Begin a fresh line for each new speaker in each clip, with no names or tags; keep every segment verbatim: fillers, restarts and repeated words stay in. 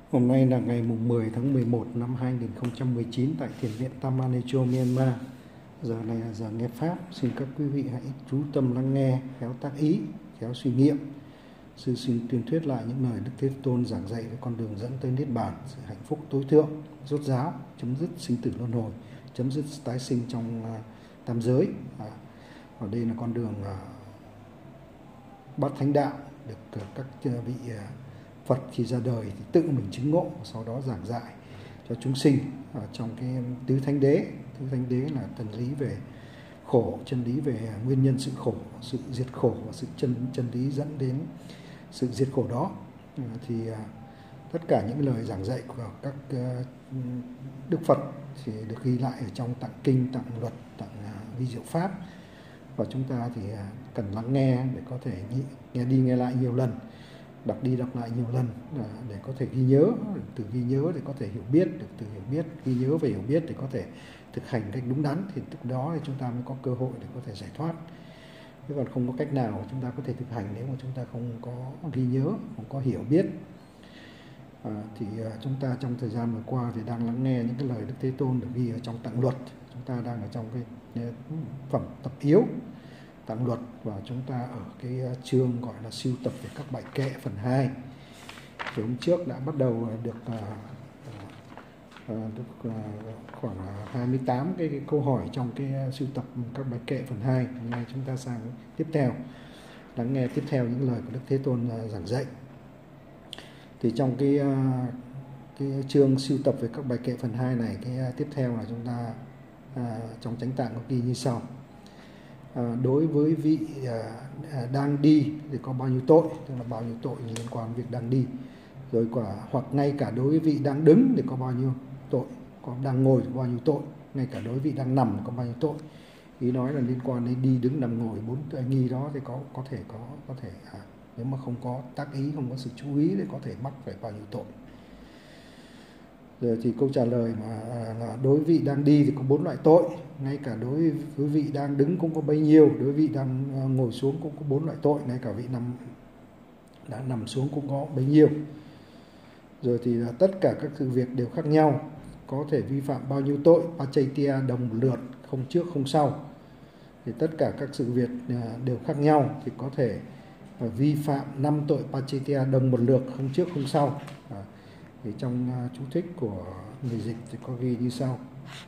Hôm nay là ngày mười tháng mười một năm hai nghìn không trăm mười chín tại Thiền viện Taman Echo, Myanmar. Giờ này là giờ nghe Pháp. Xin các quý vị hãy chú tâm lắng nghe, khéo tác ý, khéo suy nghiệm. Sư xin tuyên thuyết lại những lời Đức Thế Tôn giảng dạy về con đường dẫn tới Niết Bàn, sự hạnh phúc tối thượng, rốt ráo, chấm dứt sinh tử luân hồi, chấm dứt tái sinh trong uh, tam giới. À, và đây là con đường uh, bát thánh đạo, được uh, các uh, vị uh, Phật khi ra đời thì tự mình chứng ngộ, sau đó giảng dạy cho chúng sinh ở trong cái tứ thánh đế. Tứ thánh đế là chân lý về khổ, chân lý về nguyên nhân sự khổ, sự diệt khổ và sự chân chân lý dẫn đến sự diệt khổ đó. Thì tất cả những lời giảng dạy của các Đức Phật thì được ghi lại ở trong tạng kinh, tạng luật, tạng vi diệu pháp, và chúng ta thì cần lắng nghe để có thể nghe đi nghe lại nhiều lần, đọc đi đọc lại nhiều lần để có thể ghi nhớ, từ ghi nhớ để có thể hiểu biết, được từ hiểu biết ghi nhớ về hiểu biết để có thể thực hành cách đúng đắn, thì từ đó thì chúng ta mới có cơ hội để có thể giải thoát. Chứ còn không có cách nào chúng ta có thể thực hành nếu mà chúng ta không có ghi nhớ, không có hiểu biết. À, thì chúng ta trong thời gian vừa qua thì đang lắng nghe những cái lời Đức Thế Tôn được ghi ở trong tạng luật. Chúng ta đang ở trong cái phẩm tập yếu tạng luật, và chúng ta ở cái chương gọi là siêu tập về các bài kệ phần hai. Thì hôm trước đã bắt đầu được, uh, được uh, khoảng hai mươi tám cái, cái câu hỏi trong cái siêu tập các bài kệ phần hai. Hôm nay chúng ta sang tiếp theo, lắng nghe tiếp theo những lời của Đức Thế Tôn uh, giảng dạy. Thì trong cái, uh, cái chương siêu tập về các bài kệ phần hai này, cái uh, tiếp theo là chúng ta uh, trong chánh tạng có ghi như sau. À, đối với vị à, đang đi thì có bao nhiêu tội, tức là bao nhiêu tội liên quan việc đang đi, rồi quả hoặc ngay cả đối với vị đang đứng thì có bao nhiêu tội, còn đang ngồi thì có bao nhiêu tội, ngay cả đối với vị đang nằm có bao nhiêu tội. Ý nói là liên quan đến đi đứng nằm ngồi bốn tội nghi đó thì có có thể có có thể à, nếu mà không có tác ý, không có sự chú ý thì có thể mắc phải bao nhiêu tội. Rồi thì câu trả lời mà là đối với vị đang đi thì có bốn loại tội, ngay cả đối với vị đang đứng cũng có bấy nhiêu, đối với vị đang ngồi xuống cũng có bốn loại tội, ngay cả vị nằm đã nằm xuống cũng có bấy nhiêu. Rồi thì là tất cả các sự việc đều khác nhau, có thể vi phạm bao nhiêu tội, Pachaitia đồng một lượt, không trước không sau. Thì tất cả các sự việc đều khác nhau thì có thể vi phạm năm tội Pachaitia đồng một lượt, không trước không sau. À, thì trong uh, chú thích của người dịch thì có ghi như sau.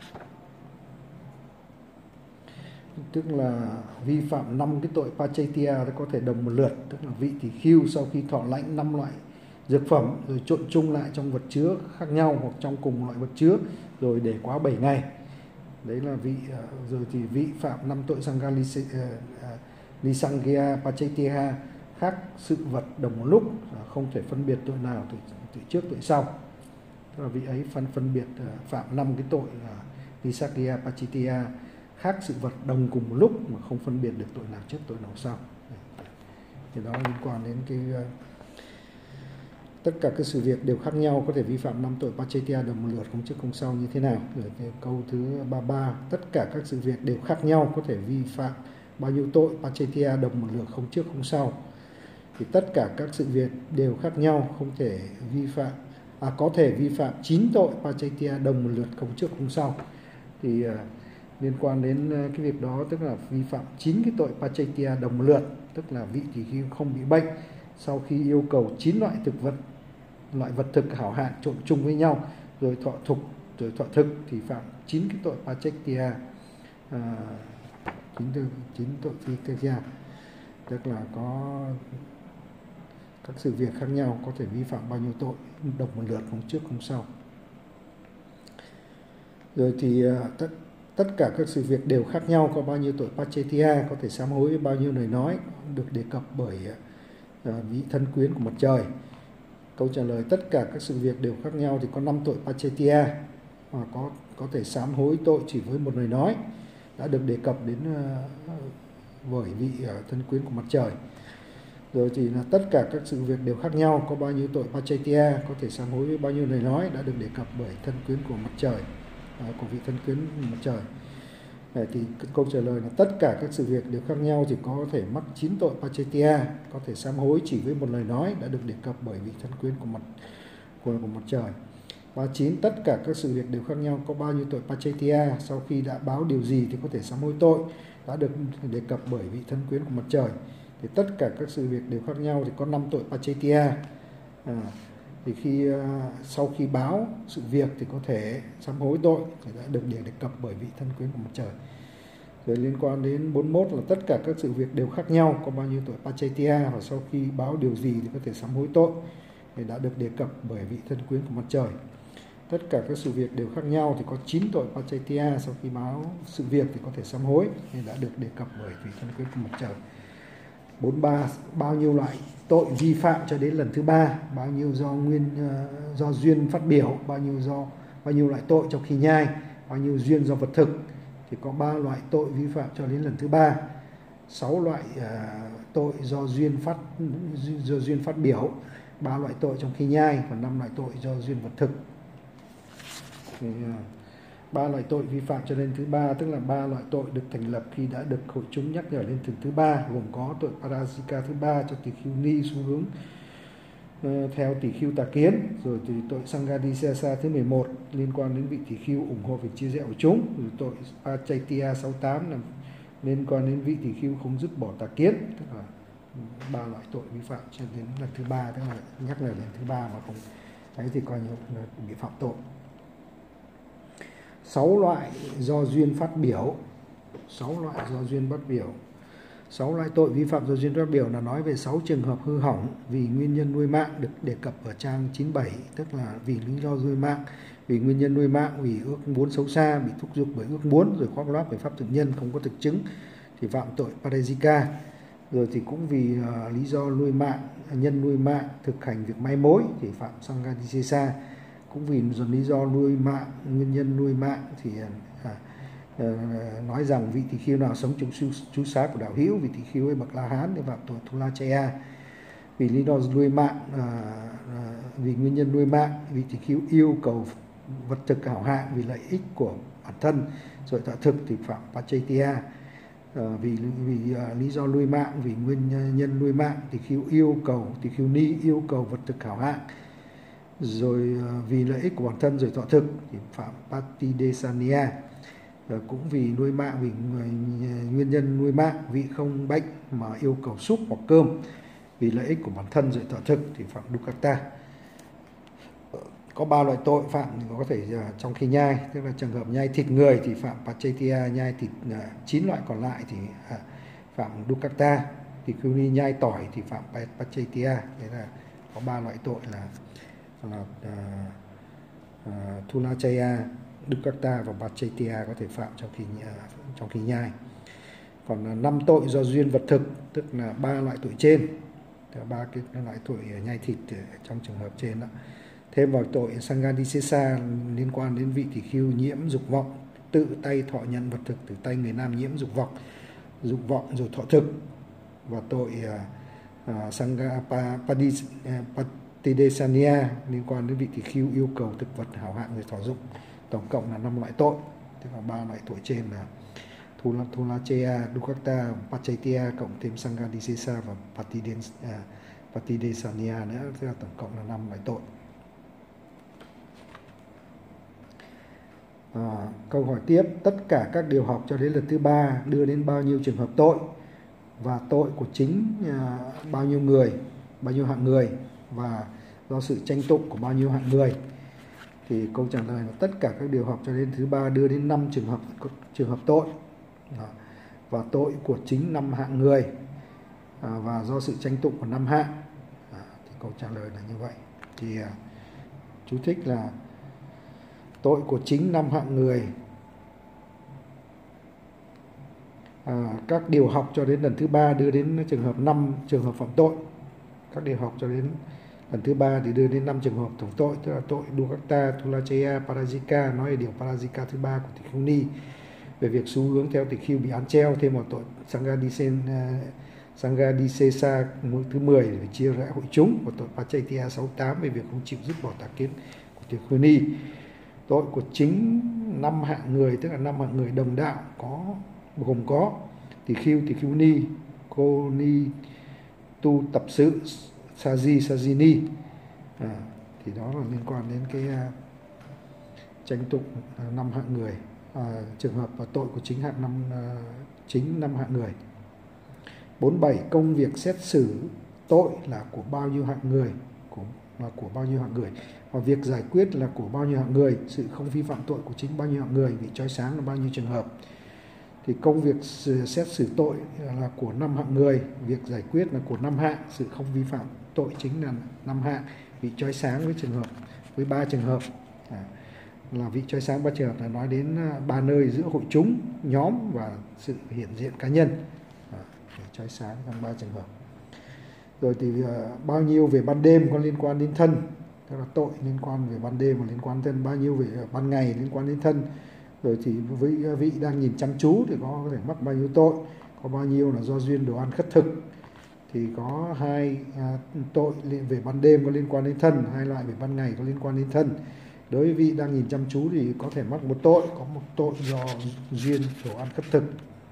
Tức là vi phạm năm cái tội Pachaitia thì có thể đồng một lượt, tức là vị tỳ khưu sau khi thọ lãnh năm loại dược phẩm rồi trộn chung lại trong vật chứa khác nhau hoặc trong cùng loại vật chứa rồi để quá bảy ngày. Đấy là vị uh, rồi thì vi phạm năm tội Sangha Lisangya Pachaitia khác sự vật đồng một lúc, không thể phân biệt tội nào từ, từ trước tội sau. Tức là vị ấy phân phân biệt uh, phạm năm cái tội là Nisakya Pachaitia khác sự vật đồng cùng một lúc mà không phân biệt được tội nào trước tội nào sau. Thì đó liên quan đến cái uh, tất cả các sự việc đều khác nhau, có thể vi phạm năm tội Pachaitia đồng một lượt, không trước không sau như thế nào. Rồi cái câu thứ ba mươi ba, tất cả các sự việc đều khác nhau, có thể vi phạm bao nhiêu tội Pachaitia đồng một lượt, không trước không sau. Thì tất cả các sự việc đều khác nhau, không thể vi phạm à, có thể vi phạm chín tội Pachaitia đồng một lượt, không trước không sau. Thì uh, liên quan đến uh, cái việc đó, tức là vi phạm chín cái tội Pachaitia đồng một lượt, tức là vị tỳ khưu không bị bệnh sau khi yêu cầu chín loại thực vật, loại vật thực hảo hạn trộn chung với nhau rồi thọ thục rồi thọ thực thì phạm chín cái tội Pachaitia, chín tội Pachaitia, tức là có các sự việc khác nhau, có thể vi phạm bao nhiêu tội đồng một lượt, không trước không sau. Rồi thì tất tất cả các sự việc đều khác nhau, có bao nhiêu tội Pachaitia, có thể sám hối với bao nhiêu lời nói, được đề cập bởi uh, vị thân quyến của mặt trời. Câu trả lời tất cả các sự việc đều khác nhau thì có năm tội Pachaitia, và có có thể sám hối tội chỉ với một lời nói, đã được đề cập đến uh, bởi vị uh, thân quyến của mặt trời. Rồi thì là tất cả các sự việc đều khác nhau, có bao nhiêu tội Pachaitia, có thể sám hối với bao nhiêu lời nói, đã được đề cập bởi thân quyến của mặt trời, uh, của vị thân quyến của mặt trời. Đấy, thì câu trả lời là tất cả các sự việc đều khác nhau thì có thể mắc chín tội Pachaitia, có thể sám hối chỉ với một lời nói, đã được đề cập bởi vị thân quyến của mặt của, của mặt trời. ba mươi chín. Tất cả các sự việc đều khác nhau, có bao nhiêu tội Pachetia, sau khi đã báo điều gì thì có thể sám hối tội, đã được đề cập bởi vị thân quyến của mặt trời. Thì tất cả các sự việc đều khác nhau thì có năm tội Pachetia. À, thì khi uh, sau khi báo sự việc thì có thể sám hối tội thì đã được đề cập bởi vị thân quyến của mặt trời. Rồi liên quan đến bốn mươi mốt là tất cả các sự việc đều khác nhau, có bao nhiêu tội Pachetia, và sau khi báo điều gì thì có thể sám hối tội thì đã được đề cập bởi vị thân quyến của mặt trời. Tất cả các sự việc đều khác nhau thì có chín tội Pachetia, sau khi báo sự việc thì có thể sám hối thì đã được đề cập bởi vị thân quyến của mặt trời. bốn mươi ba. Bao nhiêu loại tội vi phạm cho đến lần thứ ba, bao nhiêu do nguyên uh, do duyên phát biểu, bao nhiêu do bao nhiêu loại tội trong khi nhai, bao nhiêu duyên do vật thực, thì có ba loại tội vi phạm cho đến lần thứ ba. sáu loại uh, tội do duyên phát do duyên phát biểu, ba loại tội trong khi nhai và năm loại tội do duyên vật thực. Thì, uh, ba loại tội vi phạm cho đến thứ ba, tức là ba loại tội được thành lập khi đã được hội chúng nhắc nhở lên thường thứ ba, gồm có tội Parajika thứ ba cho tỳ khưu ni xu hướng uh, theo tỳ khưu tà kiến, rồi thì tội Sanghadisesa thứ mười một liên quan đến vị tỳ khưu ủng hộ việc chia rẽ của chúng, rồi tội Pachetia sáu mươi tám là liên quan đến vị tỳ khưu không dứt bỏ tà kiến, tức là ba loại tội vi phạm cho đến lần thứ ba, tức là nhắc nhở lần thứ ba mà không ấy thì coi như là bị phạm tội. sáu loại do duyên phát biểu. sáu loại do duyên phát biểu. sáu loại tội vi phạm do duyên phát biểu là nói về sáu trường hợp hư hỏng vì nguyên nhân nuôi mạng được đề cập ở trang chín mươi bảy, tức là vì lý do nuôi mạng, vì nguyên nhân nuôi mạng, vì ước muốn xấu xa, bị thúc giục bởi ước muốn, rồi khoác lác về pháp thực nhân không có thực chứng thì phạm tội Parajika. Rồi thì cũng vì uh, lý do nuôi mạng, nhân nuôi mạng thực hành việc mai mối thì phạm Sanghadisesa. Cũng vì lý do nuôi mạng, nguyên nhân nuôi mạng thì à, à, nói rằng vị tỳ khưu nào sống trong chú xá của đạo hữu, vị tỳ khưu ấy bậc La Hán thì phạm tội Thulachaya. Vì lý do nuôi mạng, à, à, vì nguyên nhân nuôi mạng, vị tỳ khưu yêu cầu vật thực hảo hạng vì lợi ích của bản thân rồi thọ thực thì phạm Pachetia. À, vì vì à, lý do nuôi mạng, vì nguyên nhân nuôi mạng, tỳ khưu yêu cầu tỳ khưu ni yêu cầu vật thực hảo hạng rồi vì lợi ích của bản thân rồi thọ thực thì phạm Patidesania. Rồi cũng vì nuôi mạng, vì nguyên nhân nuôi mạng, vị không bệnh mà yêu cầu súp hoặc cơm vì lợi ích của bản thân rồi thọ thực thì phạm Dukkata. Có ba loại tội phạm thì có thể trong khi nhai, tức là trường hợp nhai thịt người thì phạm Pachetia, nhai thịt chín loại còn lại thì phạm Dukkata, thì khi đi nhai tỏi thì phạm Pachetia. Thế là có ba loại tội là là uh, uh, Thulachaya, Dukkata và Pachetia có thể phạm trong khi uh, trong khi nhai. Còn năm uh, tội do duyên vật thực, tức là ba loại tội trên, ba cái loại tội nhai thịt trong trường hợp trên đó. Thêm vào tội Sanghadisesa liên quan đến vị tỳ khưu nhiễm dục vọng, tự tay thọ nhận vật thực từ tay người nam nhiễm dục vọng, dục vọng rồi thọ thực, và tội uh, uh, Sanghadisesa Tidesania liên quan đến vị tỳ khưu yêu cầu thực vật hảo hạng rồi thọ dụng. Tổng cộng là năm loại tội, tức là ba loại tội trên là Thulachaya, Dukkata, Pachetia cộng thêm Sanghadisesa và Patidesania nữa, tức là tổng cộng là năm loại tội. À, câu hỏi tiếp, tất cả các điều học cho đến lần thứ ba đưa đến bao nhiêu trường hợp tội, và tội của chính à, bao nhiêu người, bao nhiêu hạng người, và do sự tranh tụng của bao nhiêu hạng người. Thì câu trả lời là tất cả các điều học cho đến thứ ba đưa đến năm trường hợp trường hợp tội, và tội của chính năm hạng người, và do sự tranh tụng của năm hạng. Thì câu trả lời là như vậy. Thì chú thích là tội của chính năm hạng người, à, các điều học cho đến lần thứ ba đưa đến trường hợp năm trường hợp phạm tội. Các điều học cho đến lần thứ ba thì đưa đến năm trường hợp tổng tội, tức là tội Dukkata, Thulachaya, Parajika, nói về điều Parajika thứ ba của tỳ khưu ni về việc xu hướng theo tỳ khưu bị án treo, thêm một tội Sanghadisesa thứ mười để chia rẽ hội chúng, và tội Pachetia sáu mươi tám về việc không chịu dứt bỏ tà kiến của tỳ khưu ni. Tội của chính năm hạng người, tức là năm hạng người đồng đạo, có gồm có tỳ khưu, tỳ khưu ni, cô ni tu tập sự, Saji, Sajini, à, thì đó là liên quan đến cái uh, tranh tụng uh, năm hạng người, uh, trường hợp và tội của chính hạng năm uh, chính năm hạng người. bốn mươi bảy. Công việc xét xử tội là của bao nhiêu hạng người, của, là của bao nhiêu hạng người, và việc giải quyết là của bao nhiêu hạng người. Sự không vi phạm tội của chính bao nhiêu hạng người, vị trói sáng là bao nhiêu trường hợp. Thì công việc xét xử tội là của năm hạng người, việc giải quyết là của năm hạng, sự không vi phạm tội chính là năm hạng, vị trói sáng với trường hợp với ba trường hợp. À, là vị trói sáng ba trường hợp là nói đến ba nơi giữa hội chúng, nhóm và sự hiện diện cá nhân. À, vị trói sáng trong ba trường hợp. Rồi thì uh, bao nhiêu về ban đêm có liên quan đến thân, tức là tội liên quan về ban đêm và liên quan đến thân, bao nhiêu về uh, ban ngày liên quan đến thân. Rồi thì với vị đang nhìn chăm chú thì có thể mắc bao nhiêu tội, có bao nhiêu là do duyên đồ ăn khất thực. Thì có hai à, tội về ban đêm có liên quan đến thân, hai loại về ban ngày có liên quan đến thân. Đối với vị đang nhìn chăm chú thì có thể mắc một tội, có một tội do duyên đồ ăn khất thực.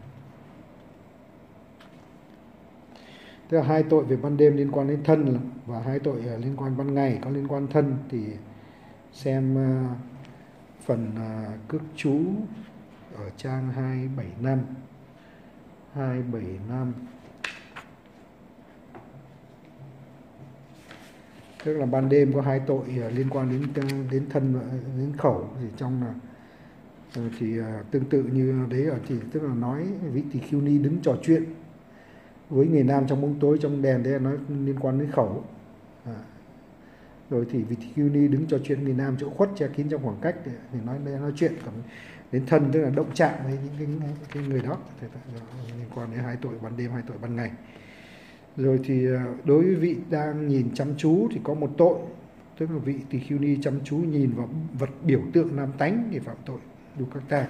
Tức là hai tội về ban đêm liên quan đến thân và hai tội liên quan ban ngày có liên quan thân. Thì xem uh, phần uh, cước chú ở trang hai bảy năm hai bảy năm, tức là ban đêm có hai tội uh, liên quan đến đến thân và đến khẩu. Thì trong là uh, thì uh, tương tự như đấy ở thì tức là nói vị tỳ khưu ni đứng trò chuyện với người nam trong bóng tối trong đèn, đấy là nói liên quan đến khẩu. À. Rồi thì vị tỳ khưu ni đứng trò chuyện người nam chỗ khuất che kín trong khoảng cách thì nói đây nói chuyện. Còn đến thân tức là động chạm với những cái, cái người đó thì liên quan đến hai tội ban đêm, hai tội ban ngày. Rồi thì đối với vị đang nhìn chăm chú thì có một tội, tức là vị tỳ khưu ni chăm chú nhìn vào vật biểu tượng nam tánh thì phạm tội dukkata.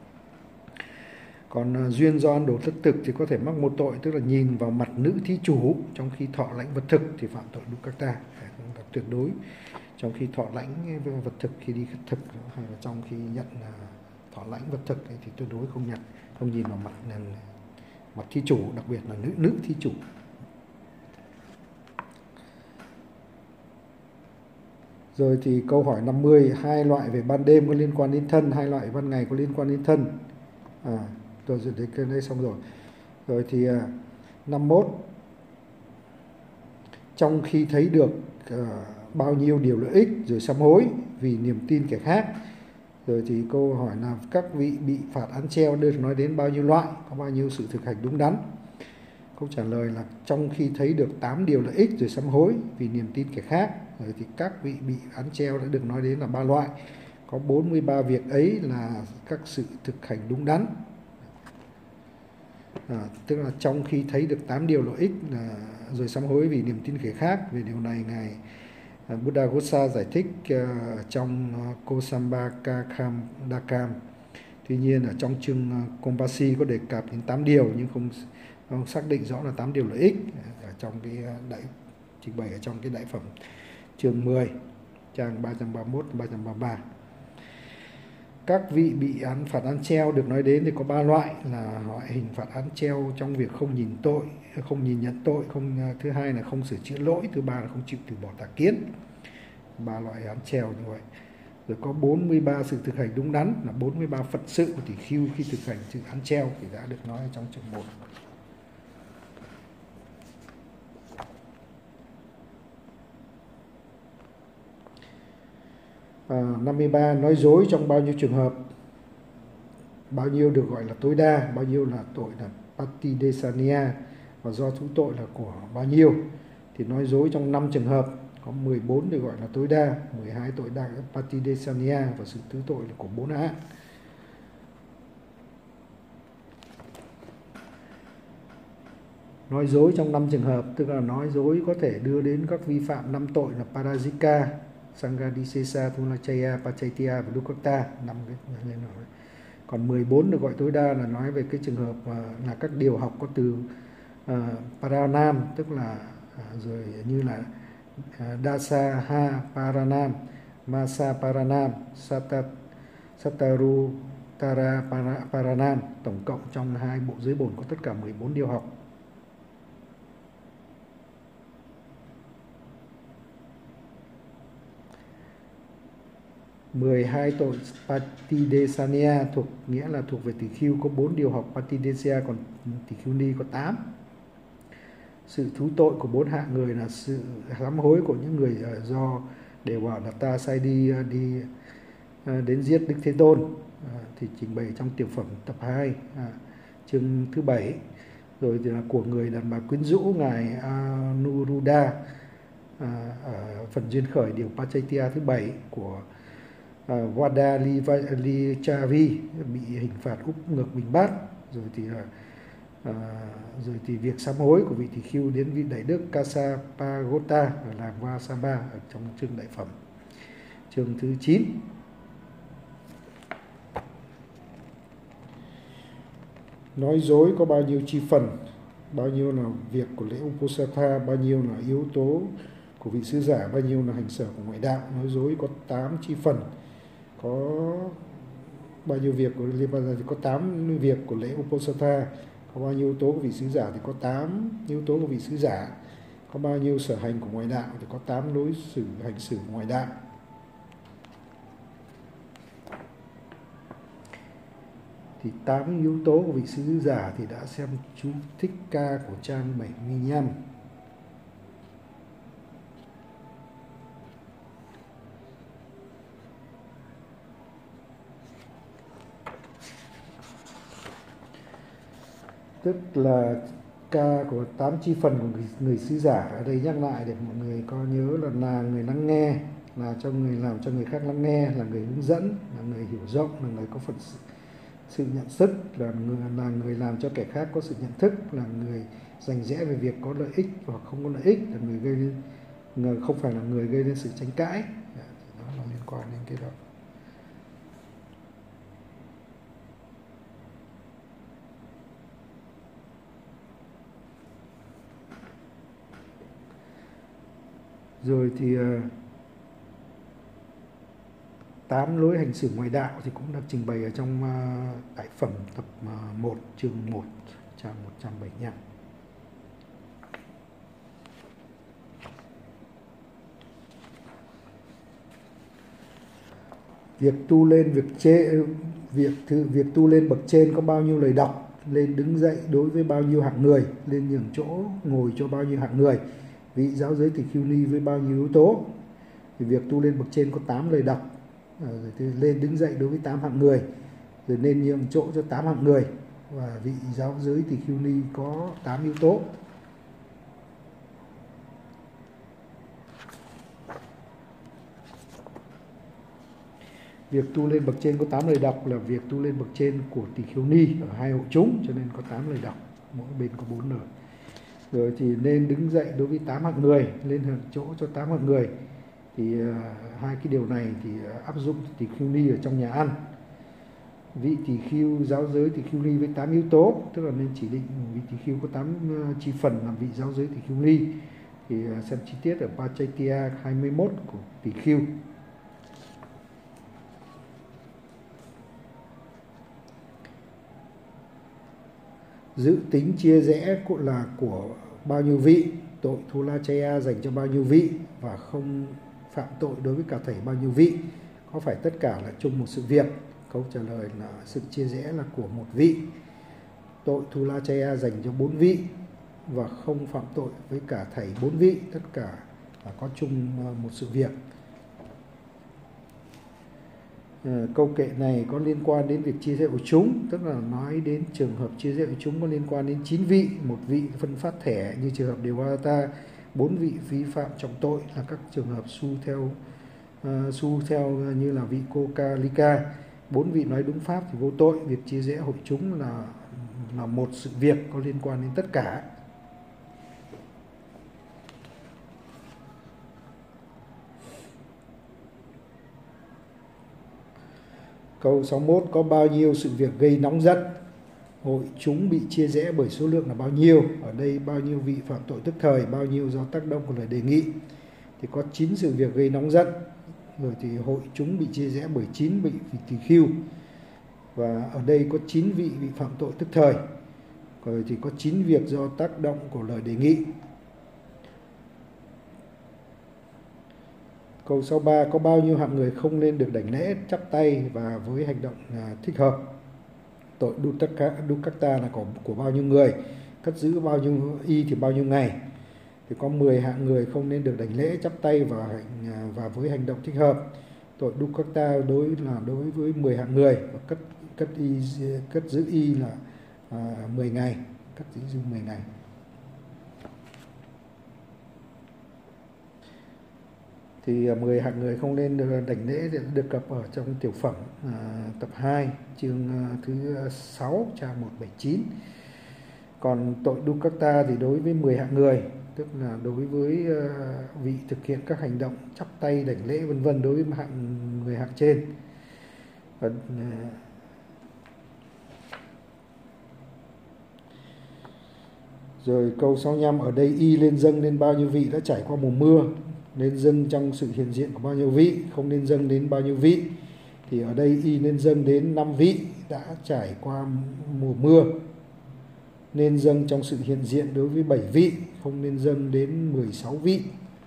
Còn uh, duyên do ăn đồ thất thực thì có thể mắc một tội, tức là nhìn vào mặt nữ thí chủ trong khi thọ lãnh vật thực thì phạm tội dukkata. Tuyệt đối trong khi thọ lãnh vật thực, khi đi khất thực hay là trong khi nhận uh, thọ lãnh vật thực thì tuyệt đối không nhận, không nhìn vào mặt uh, mặt thí chủ, đặc biệt là nữ nữ thí chủ. Rồi thì câu hỏi năm mươi, hai loại về ban đêm có liên quan đến thân, hai loại ban ngày có liên quan đến thân. À, rồi rồi đến cái đây xong rồi. Rồi thì uh, năm mươi mốt, trong khi thấy được uh, bao nhiêu điều lợi ích rồi sám hối vì niềm tin kẻ khác. Rồi thì câu hỏi là các vị bị phạt án treo được nói đến bao nhiêu loại, có bao nhiêu sự thực hành đúng đắn. Câu trả lời là trong khi thấy được tám điều lợi ích rồi sám hối vì niềm tin kẻ khác. Rồi thì các vị bị án treo đã được nói đến là ba loại, có bốn mươi ba việc ấy là các sự thực hành đúng đắn. À, tức là trong khi thấy được tám điều lợi ích là rồi sám hối vì niềm tin kẻ khác. Về điều này ngài uh, Buddhaghosa giải thích uh, trong uh, Kosambaka Dakam. Tuy nhiên ở trong chương uh, Kompasi có đề cập đến tám điều nhưng không, không xác định rõ là tám điều lợi ích ở trong cái uh, đại trình bày ở trong cái đại phẩm chương mười trang ba trăm ba mươi mốt đến ba trăm ba mươi ba. Các vị bị án phạt án treo được nói đến thì có ba loại, là loại hình phạt án treo trong việc không nhìn tội, không nhìn nhận tội, không thứ hai là không sửa chữa lỗi, thứ ba là không chịu từ bỏ tà kiến. Ba loại án treo như vậy. Rồi có bốn mươi ba sự thực hành đúng đắn, là bốn mươi ba phận sự của tỷ khưu khi thực hành sự án treo thì đã được nói trong chương một. À, năm mươi ba, nói dối trong bao nhiêu trường hợp, bao nhiêu được gọi là tối đa, bao nhiêu là tội là patidesania, và do thú tội là của bao nhiêu. Thì nói dối trong năm trường hợp, có mười bốn được gọi là tối đa, mười hai tội đa patidesania, và sự thứ tội là của bốn hạng. Nói dối trong năm trường hợp, tức là nói dối có thể đưa đến các vi phạm năm tội là parajika, Sanghadisesa, Thulachaya, Pachaitya và Dukkata, năm cái như nói. Còn mười bốn được gọi tối đa là nói về cái trường hợp uh, là các điều học có từ uh, Paranam, tức là uh, rồi như là uh, Dasa Ha Paranam, Masa Paranam, Satat, Sataru Tara Paranam. Tổng cộng trong hai bộ giới bổn có tất cả mười bốn điều học. mười hai tội Patidesania thuộc nghĩa là thuộc về tỷ khưu có bốn điều học Patidesia, còn tỷ khưu ni có tám. Sự thú tội của bốn hạng người là sự sám hối của những người do đều bảo là ta sai đi đi đến giết Đức Thế Tôn, thì trình bày trong tiểu phẩm tập hai chương thứ bảy. Rồi thì là của người đàn bà quyến rũ ngài Anuruddha ở phần duyên khởi điều Pachaitya thứ bảy, của Vadalichavi bị hình phạt úp ngược bình bát. Rồi thì là À, rồi thì việc sám hối của vị tỷ khưu đến vị đại đức Kasapagota ở làng Vasaba ở trong chương đại phẩm chương thứ chín. Nói dối có bao nhiêu chi phần, bao nhiêu là việc của lễ Uposatha, bao nhiêu là yếu tố của vị sứ giả, bao nhiêu là hành sở của ngoại đạo. Nói dối có tám chi phần, có bao nhiêu việc của Liên Bang thì có tám việc của lễ Uposatha, có bao nhiêu yếu tố của vị sứ giả thì có tám yếu tố của vị sứ giả, có bao nhiêu sở hành của ngoại đạo thì có tám lối xử hành xử của ngoại đạo. Thì tám yếu tố của vị sứ giả thì đã xem chú thích ca của trang bảy mươi lăm. Tức là ca của tám chi phần của người, người sứ giả. Ở đây nhắc lại để mọi người có nhớ là là người lắng nghe, là cho người làm cho người khác lắng nghe, là người hướng dẫn, là người hiểu rộng, là người có phần sự nhận thức, là người là người làm cho kẻ khác có sự nhận thức, là người rành rẽ về việc có lợi ích hoặc không có lợi ích, là người gây nên, người không phải là người gây nên sự tranh cãi. Đó là liên quan đến cái đó. Rồi thì tám lối hành xử ngoại đạo thì cũng được trình bày ở trong đại phẩm tập một chương một trang một trăm bảy mươi lăm. Việc tu lên việc chê việc thứ việc tu lên bậc trên có bao nhiêu lời đọc, lên đứng dậy đối với bao nhiêu hạng người, lên nhường chỗ ngồi cho bao nhiêu hạng người, vị giáo giới tỷ khưu ni với bao nhiêu yếu tố. Thì việc tu lên bậc trên có tám lời đọc, rồi thì lên đứng dậy đối với tám hạng người, rồi nên nhường chỗ cho tám hạng người, và vị giáo giới tỷ khưu ni có tám yếu tố. Việc tu lên bậc trên có tám lời đọc là việc tu lên bậc trên của tỷ khưu ni ở hai hội chúng, cho nên có tám lời đọc, mỗi bên có bốn lời. Rồi thì nên đứng dậy đối với tám hạng người, lên hưởng chỗ cho tám hạng người. Thì uh, hai cái điều này thì uh, áp dụng tỷ khưu ni ở trong nhà ăn. Vị tỷ khưu giáo giới tỷ khưu ni với tám yếu tố, tức là nên chỉ định vị tỷ khưu có tám uh, chi phần làm vị giáo giới tỷ khưu ni. Thì uh, xem chi tiết ở Pachaitya hai mươi mốt của tỷ khưu. Dự tính chia rẽ là của bao nhiêu vị, tội Thulachaya dành cho bao nhiêu vị, và không phạm tội đối với cả thảy bao nhiêu vị, có phải tất cả là chung một sự việc? Câu trả lời là sự chia rẽ là của một vị. Tội Thulachaya dành cho bốn vị và không phạm tội với cả thảy bốn vị, tất cả là có chung một sự việc. À, câu kệ này có liên quan đến việc chia rẽ của chúng, tức là nói đến trường hợp chia rẽ của chúng có liên quan đến chín vị, một vị phân phát thẻ như trường hợp Devata, bốn vị vi phạm trọng tội là các trường hợp su theo uh, su theo như là vị Kokalika, bốn vị nói đúng pháp thì vô tội. Việc chia rẽ hội chúng là là một sự việc có liên quan đến tất cả. Câu sáu mươi mốt, có bao nhiêu sự việc gây nóng giận? Hội chúng bị chia rẽ bởi số lượng là bao nhiêu? Ở đây bao nhiêu vị phạm tội tức thời, bao nhiêu do tác động của lời đề nghị. Thì có chín sự việc gây nóng giận. Rồi thì hội chúng bị chia rẽ bởi chín vị tỷ khưu. Và ở đây có chín vị bị phạm tội tức thời. Rồi thì có chín việc do tác động của lời đề nghị. Câu sáu ba, có bao nhiêu hạng người không nên được đảnh lễ, chắp tay và với hành động à, thích hợp? Tội Dukkata là của, của bao nhiêu người, cất giữ bao nhiêu y thì bao nhiêu ngày. Thì có mười hạng người không nên được đảnh lễ, chắp tay và hành, à, và với hành động thích hợp. Tội Dukkata đối là đối với mười hạng người, và cất cất y cất giữ y là à, mười ngày, cất giữ mười ngày. Thì mười hạng người không nên được đảnh lễ được cập ở trong tiểu phẩm à, tập hai, chương thứ sáu, trang một trăm bảy mươi chín. Còn tội Dukkata thì đối với mười hạng người, tức là đối với uh, vị thực hiện các hành động chắp tay, đảnh lễ vân vân đối với hạng người hạng trên. Và, uh, rồi câu sáu mươi lăm, ở đây y lên dâng lên bao nhiêu vị đã trải qua mùa mưa, nên dâng trong sự hiện diện của bao nhiêu vị, không nên dâng đến bao nhiêu vị. Thì ở đây y nên dâng đến năm vị đã trải qua mùa mưa, nên dâng trong sự hiện diện đối với bảy vị, không nên dâng đến mười sáu vị.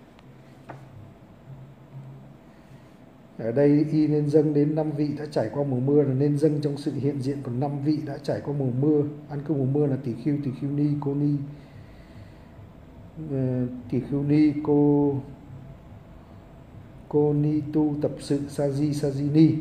Ở đây y nên dâng đến năm vị đã trải qua mùa mưa là nên dâng trong sự hiện diện của năm vị đã trải qua mùa mưa. Ăn cư mùa mưa là tỳ khưu, tỳ khưu ni, cô ni, tỳ khưu ni, cô cô ni tu, tập sự, sa di, sa di ni.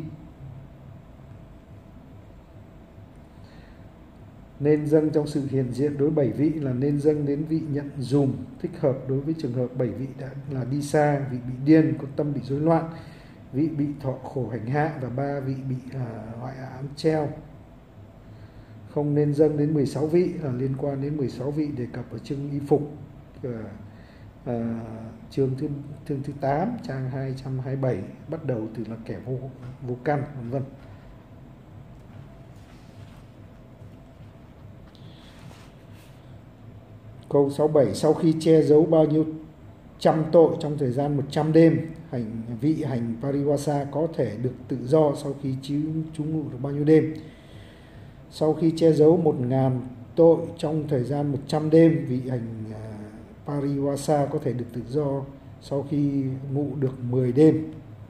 Nên dâng trong sự hiện diện đối bảy vị là nên dâng đến vị nhận dùm thích hợp đối với trường hợp bảy vị đã là đi xa, vị bị điên, có tâm bị rối loạn, vị bị thọ khổ hành hạ, và ba vị bị à, hoại án treo. Không nên dâng đến mười sáu vị là liên quan đến mười sáu vị đề cập ở chương y phục, à, à, chương thứ, chương thứ tám, trang hai trăm hai mươi bảy, bắt đầu từ là kẻ vô, vô căn, vân vân. Câu sáu mươi bảy, sau khi che giấu bao nhiêu trăm tội trong thời gian một trăm đêm, hành vị hành Pariwasa có thể được tự do sau khi trú ngụ được bao nhiêu đêm. Sau khi che giấu một ngàn tội trong thời gian một trăm đêm, vị hành Pariwasa có thể được tự do sau khi ngụ được mười đêm.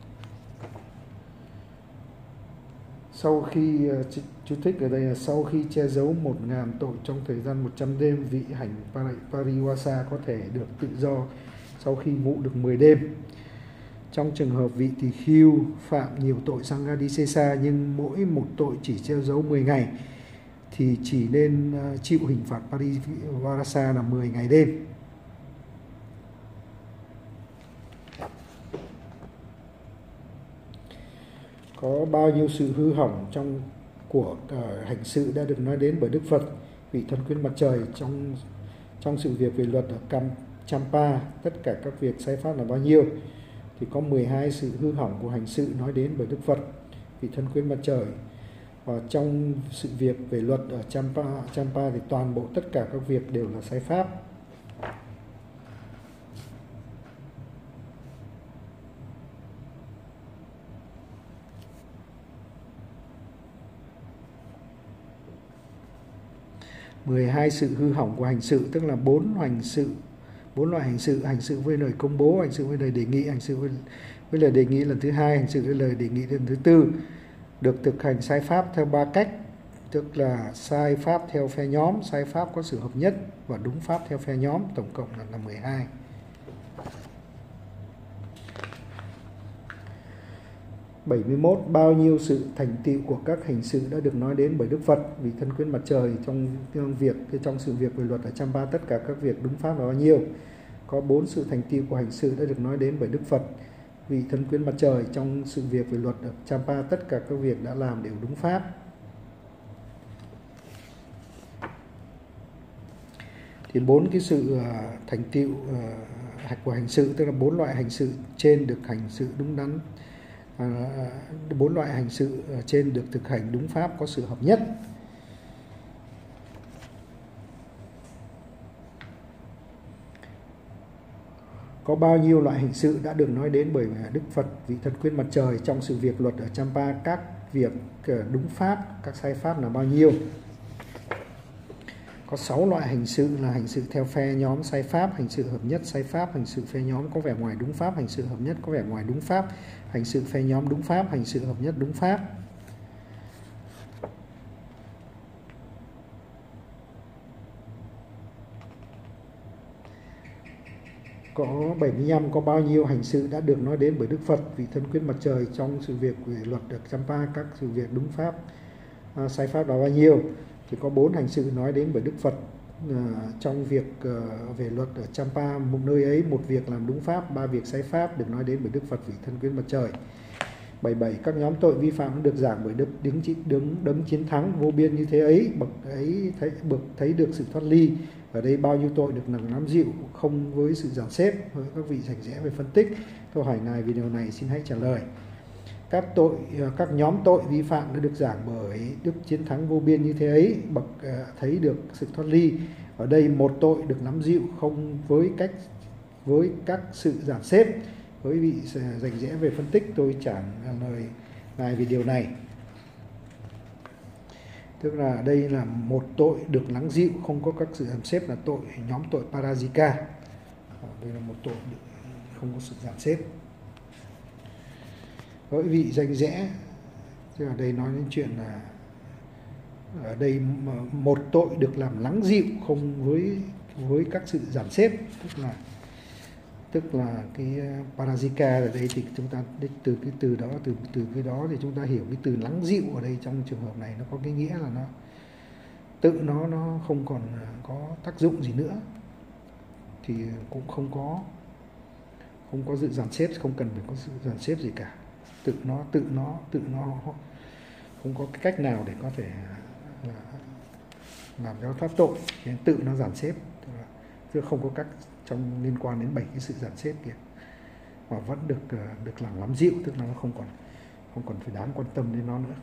Sau khi chú thích ở đây là sau khi che giấu một ngàn tội trong thời gian một trăm đêm, vị hành Pariwasa có thể được tự do sau khi ngụ được mười đêm. Trong trường hợp vị tỳ khưu phạm nhiều tội Sanghadisesa nhưng mỗi một tội chỉ che giấu mười ngày thì chỉ nên chịu hình phạt Pariwasa là mười ngày đêm. Có bao nhiêu sự hư hỏng trong của uh, hành sự đã được nói đến bởi Đức Phật, vị thần quyến mặt trời trong trong sự việc về luật ở Cam Champa, tất cả các việc sai pháp là bao nhiêu? Thì có mười hai sự hư hỏng của hành sự nói đến bởi Đức Phật, vị thân quyến mặt trời. Và trong sự việc về luật ở Champa, Champa thì toàn bộ tất cả các việc đều là sai pháp. mười hai sự hư hỏng của hành sự, tức là bốn hành sự, bốn loại hành sự: hành sự với lời công bố, hành sự với lời đề nghị, hành sự với, với lời đề nghị lần thứ hai, hành sự với lời đề nghị lần thứ tư, được thực hành sai pháp theo ba cách, tức là sai pháp theo phe nhóm, sai pháp có sự hợp nhất và đúng pháp theo phe nhóm, tổng cộng là, là mười hai. bảy mươi mốt. Bao nhiêu sự thành tựu của các hành sự đã được nói đến bởi Đức Phật, vị thân quyến mặt trời trong việc trong sự việc về luật ở Champa, tất cả các việc đúng pháp là bao nhiêu? Có bốn sự thành tựu của hành sự đã được nói đến bởi Đức Phật, vị thân quyến mặt trời trong sự việc về luật ở Champa, tất cả các việc đã làm đều đúng pháp. Thì bốn cái sự thành tựu của hành sự, tức là bốn loại hành sự trên được hành sự đúng đắn, bốn loại hành sự trên được thực hành đúng pháp, có sự hợp nhất. Có bao nhiêu loại hành sự đã được nói đến bởi Đức Phật, vị thần quyến mặt trời trong sự việc luật ở Champa, các việc đúng pháp, các sai pháp là bao nhiêu? Có sáu loại hành sự là hành sự theo phe nhóm sai pháp, hành sự hợp nhất sai pháp, hành sự phe nhóm có vẻ ngoài đúng pháp, hành sự hợp nhất có vẻ ngoài đúng pháp, hành sự phe nhóm đúng pháp, hành sự hợp nhất đúng pháp. Có bảy mươi lăm, có bao nhiêu hành sự đã được nói đến bởi Đức Phật vị thân quyến mặt trời trong sự việc về luật được Champa, các sự việc đúng pháp, à, sai pháp là bao nhiêu? Thì có bốn hành sự nói đến bởi Đức Phật à, trong việc à, về luật ở Champa, một nơi ấy một việc làm đúng pháp, ba việc sai pháp được nói đến bởi Đức Phật vị thân quyến mặt trời. bảy mươi bảy, các nhóm tội vi phạm được giảng bởi Đức đứng đứng đấng chiến thắng vô biên như thế ấy, bậc ấy thấy bậc thấy được sự thoát ly. Ở đây bao nhiêu tội được nặng nắm dịu không với sự giảng xếp, với các vị rành rẽ về phân tích. Câu hỏi này vì điều này xin hãy trả lời. Các tội các nhóm tội vi phạm đã được giảng bởi Đức chiến thắng vô biên như thế ấy, bậc thấy được sự thoát ly. Ở đây một tội được nắm dịu không với cách với các sự giảng xếp. Với vị rành rẽ về phân tích tôi trả lời ngài về điều này. Tức là đây là một tội được lắng dịu không có các sự giảng xếp là tội nhóm tội Parajika. Đây là một tội không có sự giảng xếp. Với vị rành rẽ, tức là đây nói đến chuyện là ở đây một tội được làm lắng dịu không với với các sự giảng xếp, tức là tức là cái Parajika ở đây thì chúng ta từ cái từ đó từ từ cái đó thì chúng ta hiểu cái từ lắng dịu ở đây trong trường hợp này nó có cái nghĩa là nó tự nó nó không còn có tác dụng gì nữa, thì cũng không có không có sự dàn xếp, không cần phải có sự dàn xếp gì cả, tự nó tự nó tự nó không có cái cách nào để có thể là làm cho thoát tội, nên tự nó dàn xếp, chứ không có cách trong liên quan đến bảy cái sự dàn xếp kia, mà vẫn được được làm lắm dịu, tức là nó không còn không còn phải đáng quan tâm đến nó nữa.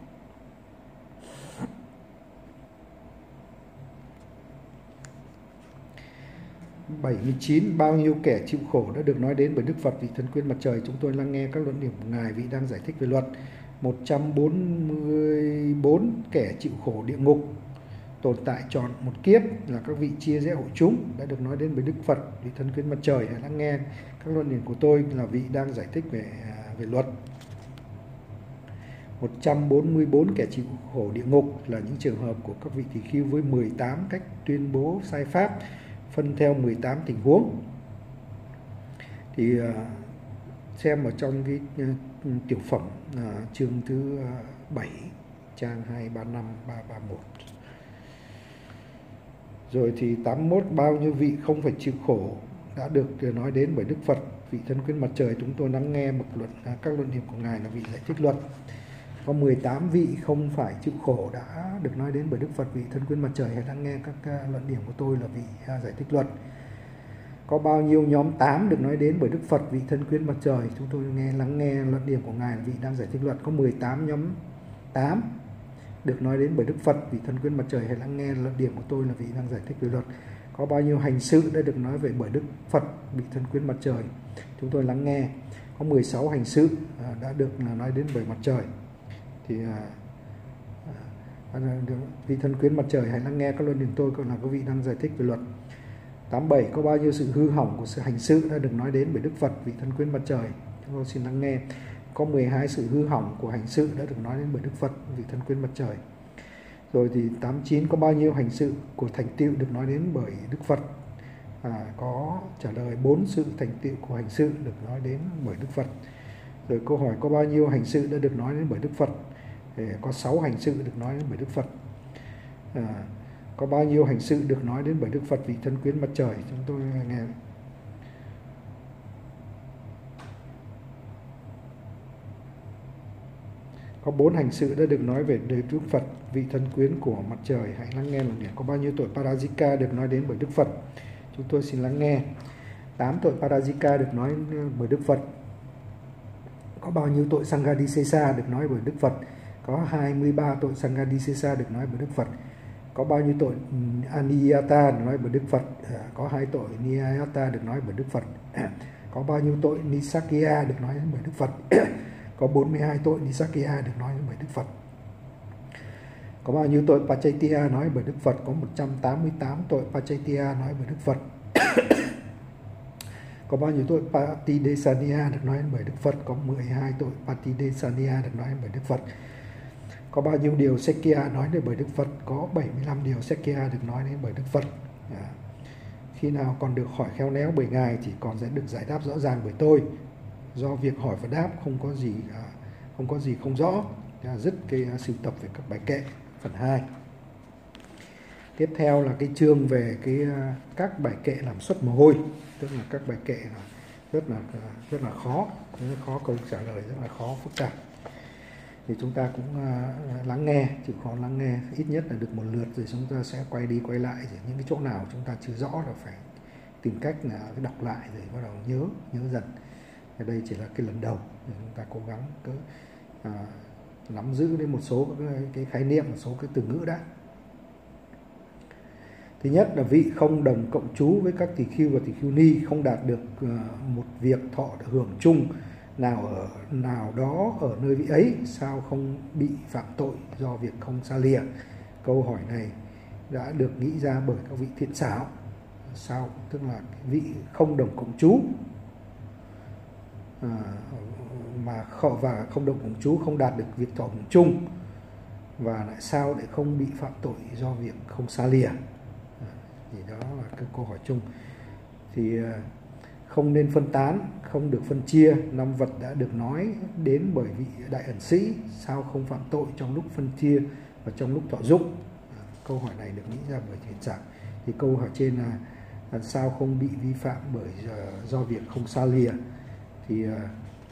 bảy mươi chín, bao nhiêu kẻ chịu khổ đã được nói đến bởi Đức Phật vị thân quyến mặt trời. Chúng tôi lắng nghe các luận điểm của ngài vị đang giải thích về luật. Một trăm bốn mươi bốn kẻ chịu khổ địa ngục tồn tại tròn một kiếp là các vị chia rẽ hội chúng đã được nói đến với Đức Phật vị thân quyến mặt trời. Hãy lắng nghe các luận điểm của tôi là vị đang giải thích về về luật. một trăm bốn mươi bốn kẻ chịu khổ địa ngục là những trường hợp của các vị tỳ khưu với mười tám cách tuyên bố sai pháp, phân theo mười tám tình huống. Thì xem ở trong cái tiểu phẩm chương thứ bảy, trang hai ba năm ba ba một. Rồi thì tám mươi mốt, bao nhiêu vị không phải chịu khổ đã được nói đến bởi Đức Phật vị thân quyến mặt trời. Chúng tôi lắng nghe một luận các luận điểm của ngài là vị giải thích luật. Có mười tám vị không phải chịu khổ đã được nói đến bởi Đức Phật vị thân quyến mặt trời. Hãy lắng nghe các luận điểm của tôi là vị giải thích luật. Có bao nhiêu nhóm tám được nói đến bởi Đức Phật vị thân quyến mặt trời. Chúng tôi nghe lắng nghe luận điểm của ngài là vị đang giải thích luật. Có mười tám nhóm tám được nói đến bởi Đức Phật vị thân quyến mặt trời. Hãy lắng nghe luận điểm của tôi là vị đang giải thích về luật. Có bao nhiêu hành sự đã được nói về bởi Đức Phật vị thân quyến mặt trời. Chúng tôi lắng nghe. Có mười sáu hành sự đã được nói đến bởi mặt trời. Thì vị thân quyến mặt trời hãy lắng nghe các luận điểm tôi còn là các vị đang giải thích về luật. tám mươi bảy, có bao nhiêu sự hư hỏng của sự hành sự đã được nói đến bởi Đức Phật vị thân quyến mặt trời. Chúng tôi xin lắng nghe. Có mười hai sự hư hỏng của hành sự đã được nói đến bởi Đức Phật vị thân quyến mặt trời. Rồi thì tám mươi chín, có bao nhiêu hành sự của thành tựu được nói đến bởi Đức Phật. À, có trả lời bốn sự thành tựu của hành sự được nói đến bởi Đức Phật. Rồi câu hỏi có bao nhiêu hành sự đã được nói đến bởi Đức Phật. Thì có sáu hành sự được nói đến bởi Đức Phật. À, có bao nhiêu hành sự được nói đến bởi Đức Phật vị thân quyến mặt trời. Chúng tôi nghe. Có bốn hành sự đã được nói về đời Đức Phật vị thân quyến của mặt trời. Hãy lắng nghe luận điểm. Có bao nhiêu tội Parajika được nói đến bởi Đức Phật. Chúng tôi xin lắng nghe. tám tội Parajika được nói bởi Đức Phật. Có bao nhiêu tội Sanghadisesa được nói bởi Đức Phật. Có hai mươi ba tội Sanghadisesa được nói bởi Đức Phật. Có bao nhiêu tội Aniyata được nói bởi Đức Phật. Có hai tội Niyayata được nói bởi Đức Phật. Có bao nhiêu tội Nisakya được nói bởi Đức Phật. Có bốn mươi hai tội Nisakya được nói bởi Đức Phật. Có bao nhiêu tội Pachaitia nói bởi Đức Phật? Có một trăm tám mươi tám tội Pachaitia nói bởi Đức Phật. Có bao nhiêu tội Patidesaniya được nói bởi Đức Phật? Có mười hai tội Patidesaniya được nói bởi Đức Phật. Có bao nhiêu điều Sekya nói đến bởi Đức Phật? Có bảy mươi lăm điều Sekya được nói đến bởi Đức Phật. À, khi nào còn được hỏi khéo léo bởi Ngài thì còn sẽ được giải đáp rõ ràng bởi tôi. Do việc hỏi và đáp không có gì không có gì không rõ. Dứt cái sưu tập về các bài kệ phần hai. Tiếp theo là cái chương về cái các bài kệ làm xuất mồ hôi, tức là các bài kệ là rất là rất là khó, rất khó, câu trả lời rất là khó, phức tạp. Thì chúng ta cũng uh, lắng nghe, chịu khó lắng nghe ít nhất là được một lượt, rồi chúng ta sẽ quay đi quay lại, rồi những cái chỗ nào chúng ta chưa rõ là phải tìm cách là đọc lại rồi bắt đầu nhớ nhớ dần. Ở đây chỉ là cái lần đầu, thì chúng ta cố gắng cứ uh, nắm giữ đến một số cái, cái khái niệm, một số cái từ ngữ đã. Thứ nhất là vị không đồng cộng trú với các tỳ khưu và tỳ khưu ni, không đạt được uh, một việc thọ hưởng chung nào ở nào đó ở nơi vị ấy, sao không bị phạm tội do việc không xa lìa? Câu hỏi này đã được nghĩ ra bởi các vị thiện xảo. Sao? Tức là vị không đồng cộng trú à, mà không, và không đồng cộng trú không đạt được việc thọ hưởng chung, và lại sao để không bị phạm tội do việc không xa lìa? À, thì đó là cái câu hỏi chung. Thì không nên phân tán, không được phân chia, năm vật đã được nói đến bởi vị đại ẩn sĩ, sao không phạm tội trong lúc phân chia và trong lúc thọ dụng? À, câu hỏi này được nghĩ ra bởi thiện xảo. Thì câu hỏi trên là, là sao không bị vi phạm bởi uh, do việc không xa lìa? Thì uh,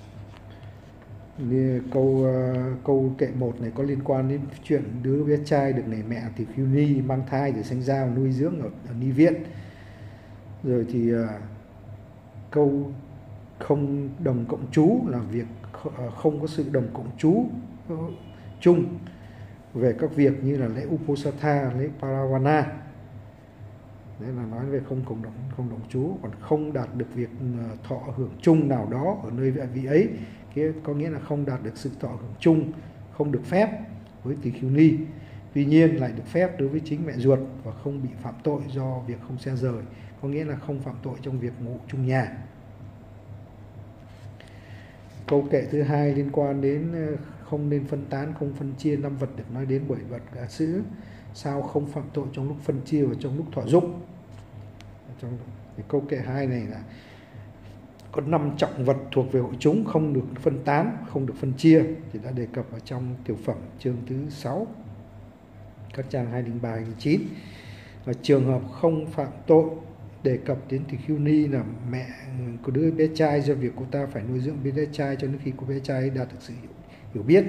câu uh, câu kệ một này có liên quan đến chuyện đứa bé trai được người mẹ tỳ khưu ni mang thai rồi sanh ra nuôi dưỡng ở, ở ni viện. Rồi thì uh, câu không đồng cộng trú là việc không có sự đồng cộng trú chung về các việc như là lễ Uposatha, lễ Paravana. Đấy là nói về không cộng đồng không đồng trú, còn không đạt được việc thọ hưởng chung nào đó ở nơi vị ấy, cái có nghĩa là không đạt được sự thọ hưởng chung, không được phép với tỳ khưu ni. Tuy nhiên lại được phép đối với chính mẹ ruột và không bị phạm tội do việc không xe rời, có nghĩa là không phạm tội trong việc ngủ chung nhà. Câu kệ thứ hai liên quan đến không nên phân tán, không phân chia, năm vật được nói đến bởi vật gà sữ, sao không phạm tội trong lúc phân chia và trong lúc thọ dụng? Trong thì câu kệ hai này là có năm trọng vật thuộc về hội chúng không được phân tán, không được phân chia, thì đã đề cập ở trong tiểu phẩm chương thứ sáu, các trang hai không ba hai không chín. Và trường hợp không phạm tội đề cập đến tỳ khưu ni là mẹ của đứa bé trai, do việc cô ta phải nuôi dưỡng bé trai cho đến khi cô bé trai đạt được sự hiểu, hiểu biết.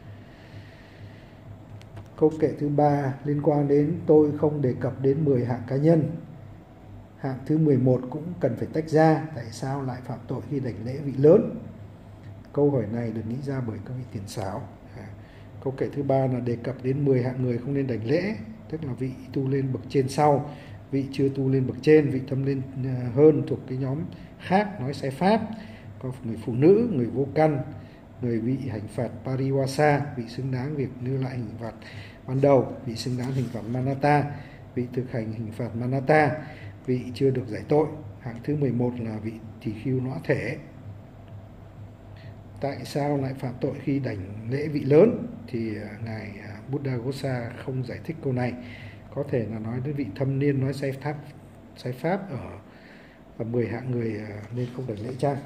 Câu kệ thứ ba liên quan đến tôi không đề cập đến mười hạng cá nhân. Hạng thứ mười một cũng cần phải tách ra, tại sao lại phạm tội khi đảnh lễ vị lớn? Câu hỏi này được nghĩ ra bởi các vị thiện xảo. Câu kệ thứ ba là đề cập đến mười hạng người không nên đảnh lễ, tức là vị tu lên bậc trên sau, vị chưa tu lên bậc trên, vị thâm lên hơn thuộc cái nhóm khác nói sai pháp, có người phụ nữ, người vô căn, người bị hành phạt pariwasa, vị xứng đáng việc đưa lại hình phạt ban đầu, vị xứng đáng hình phạt manata, vị thực hành hình phạt manata, vị chưa được giải tội. Hạng thứ mười một là vị tỳ khưu lõa thể. Tại sao lại phạm tội khi đảnh lễ vị lớn? Thì ngài Buddhaghosa không giải thích câu này. Có thể là nói đến vị thâm niên nói sai pháp, sai pháp ở, ở mười hạng người nên không đảnh lễ chăng?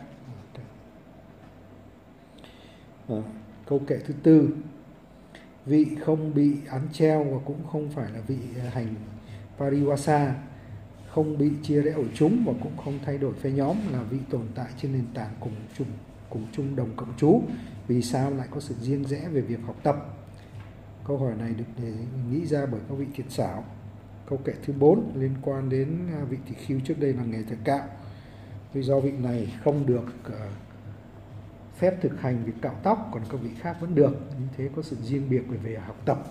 À, câu kệ thứ tư, vị không bị án treo và cũng không phải là vị hành pariwasa, không bị chia rẽ hội chúng và cũng không thay đổi phe nhóm, là vị tồn tại trên nền tảng cùng chung cùng chung đồng cộng trú. Vì sao lại có sự riêng rẽ về việc học tập? Câu hỏi này được để nghĩ ra bởi các vị thiện xảo. Câu kệ thứ bốn liên quan đến vị tỳ khưu trước đây là nghề thợ cạo. Vì do vị này không được uh, phép thực hành việc cạo tóc, còn các vị khác vẫn được. Như thế có sự riêng biệt về, về học tập.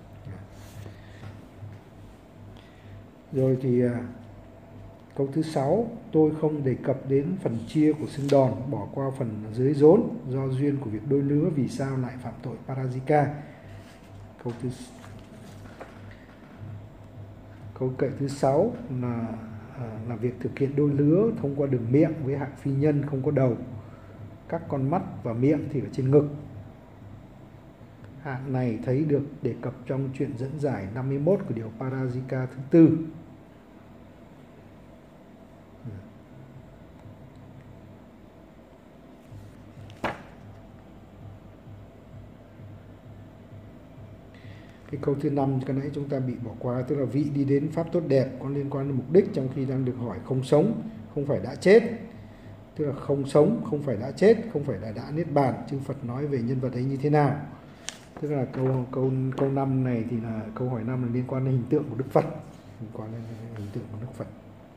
Rồi thì uh, câu thứ sáu, tôi không đề cập đến phần chia của xương đòn, bỏ qua phần dưới rốn do duyên của việc đôi lứa, vì sao lại phạm tội parajika? Câu thứ Câu kệ thứ sáu là à, là việc thực hiện đôi lứa thông qua đường miệng với hạng phi nhân không có đầu. Các con mắt và miệng thì ở trên ngực. Hạng này thấy được đề cập trong truyện dẫn giải năm mươi mốt của điều Parajika thứ tư. Cái câu thứ năm cái nãy chúng ta bị bỏ qua, tức là vị đi đến pháp tốt đẹp có liên quan đến mục đích, trong khi đang được hỏi không sống, không phải đã chết. Tức là không sống, không phải đã chết, không phải là đã niết bàn. Chư Phật nói về nhân vật ấy như thế nào? Tức là câu câu câu năm này thì là câu hỏi năm là liên quan đến hình tượng của Đức Phật, liên quan đến hình tượng của Đức Phật.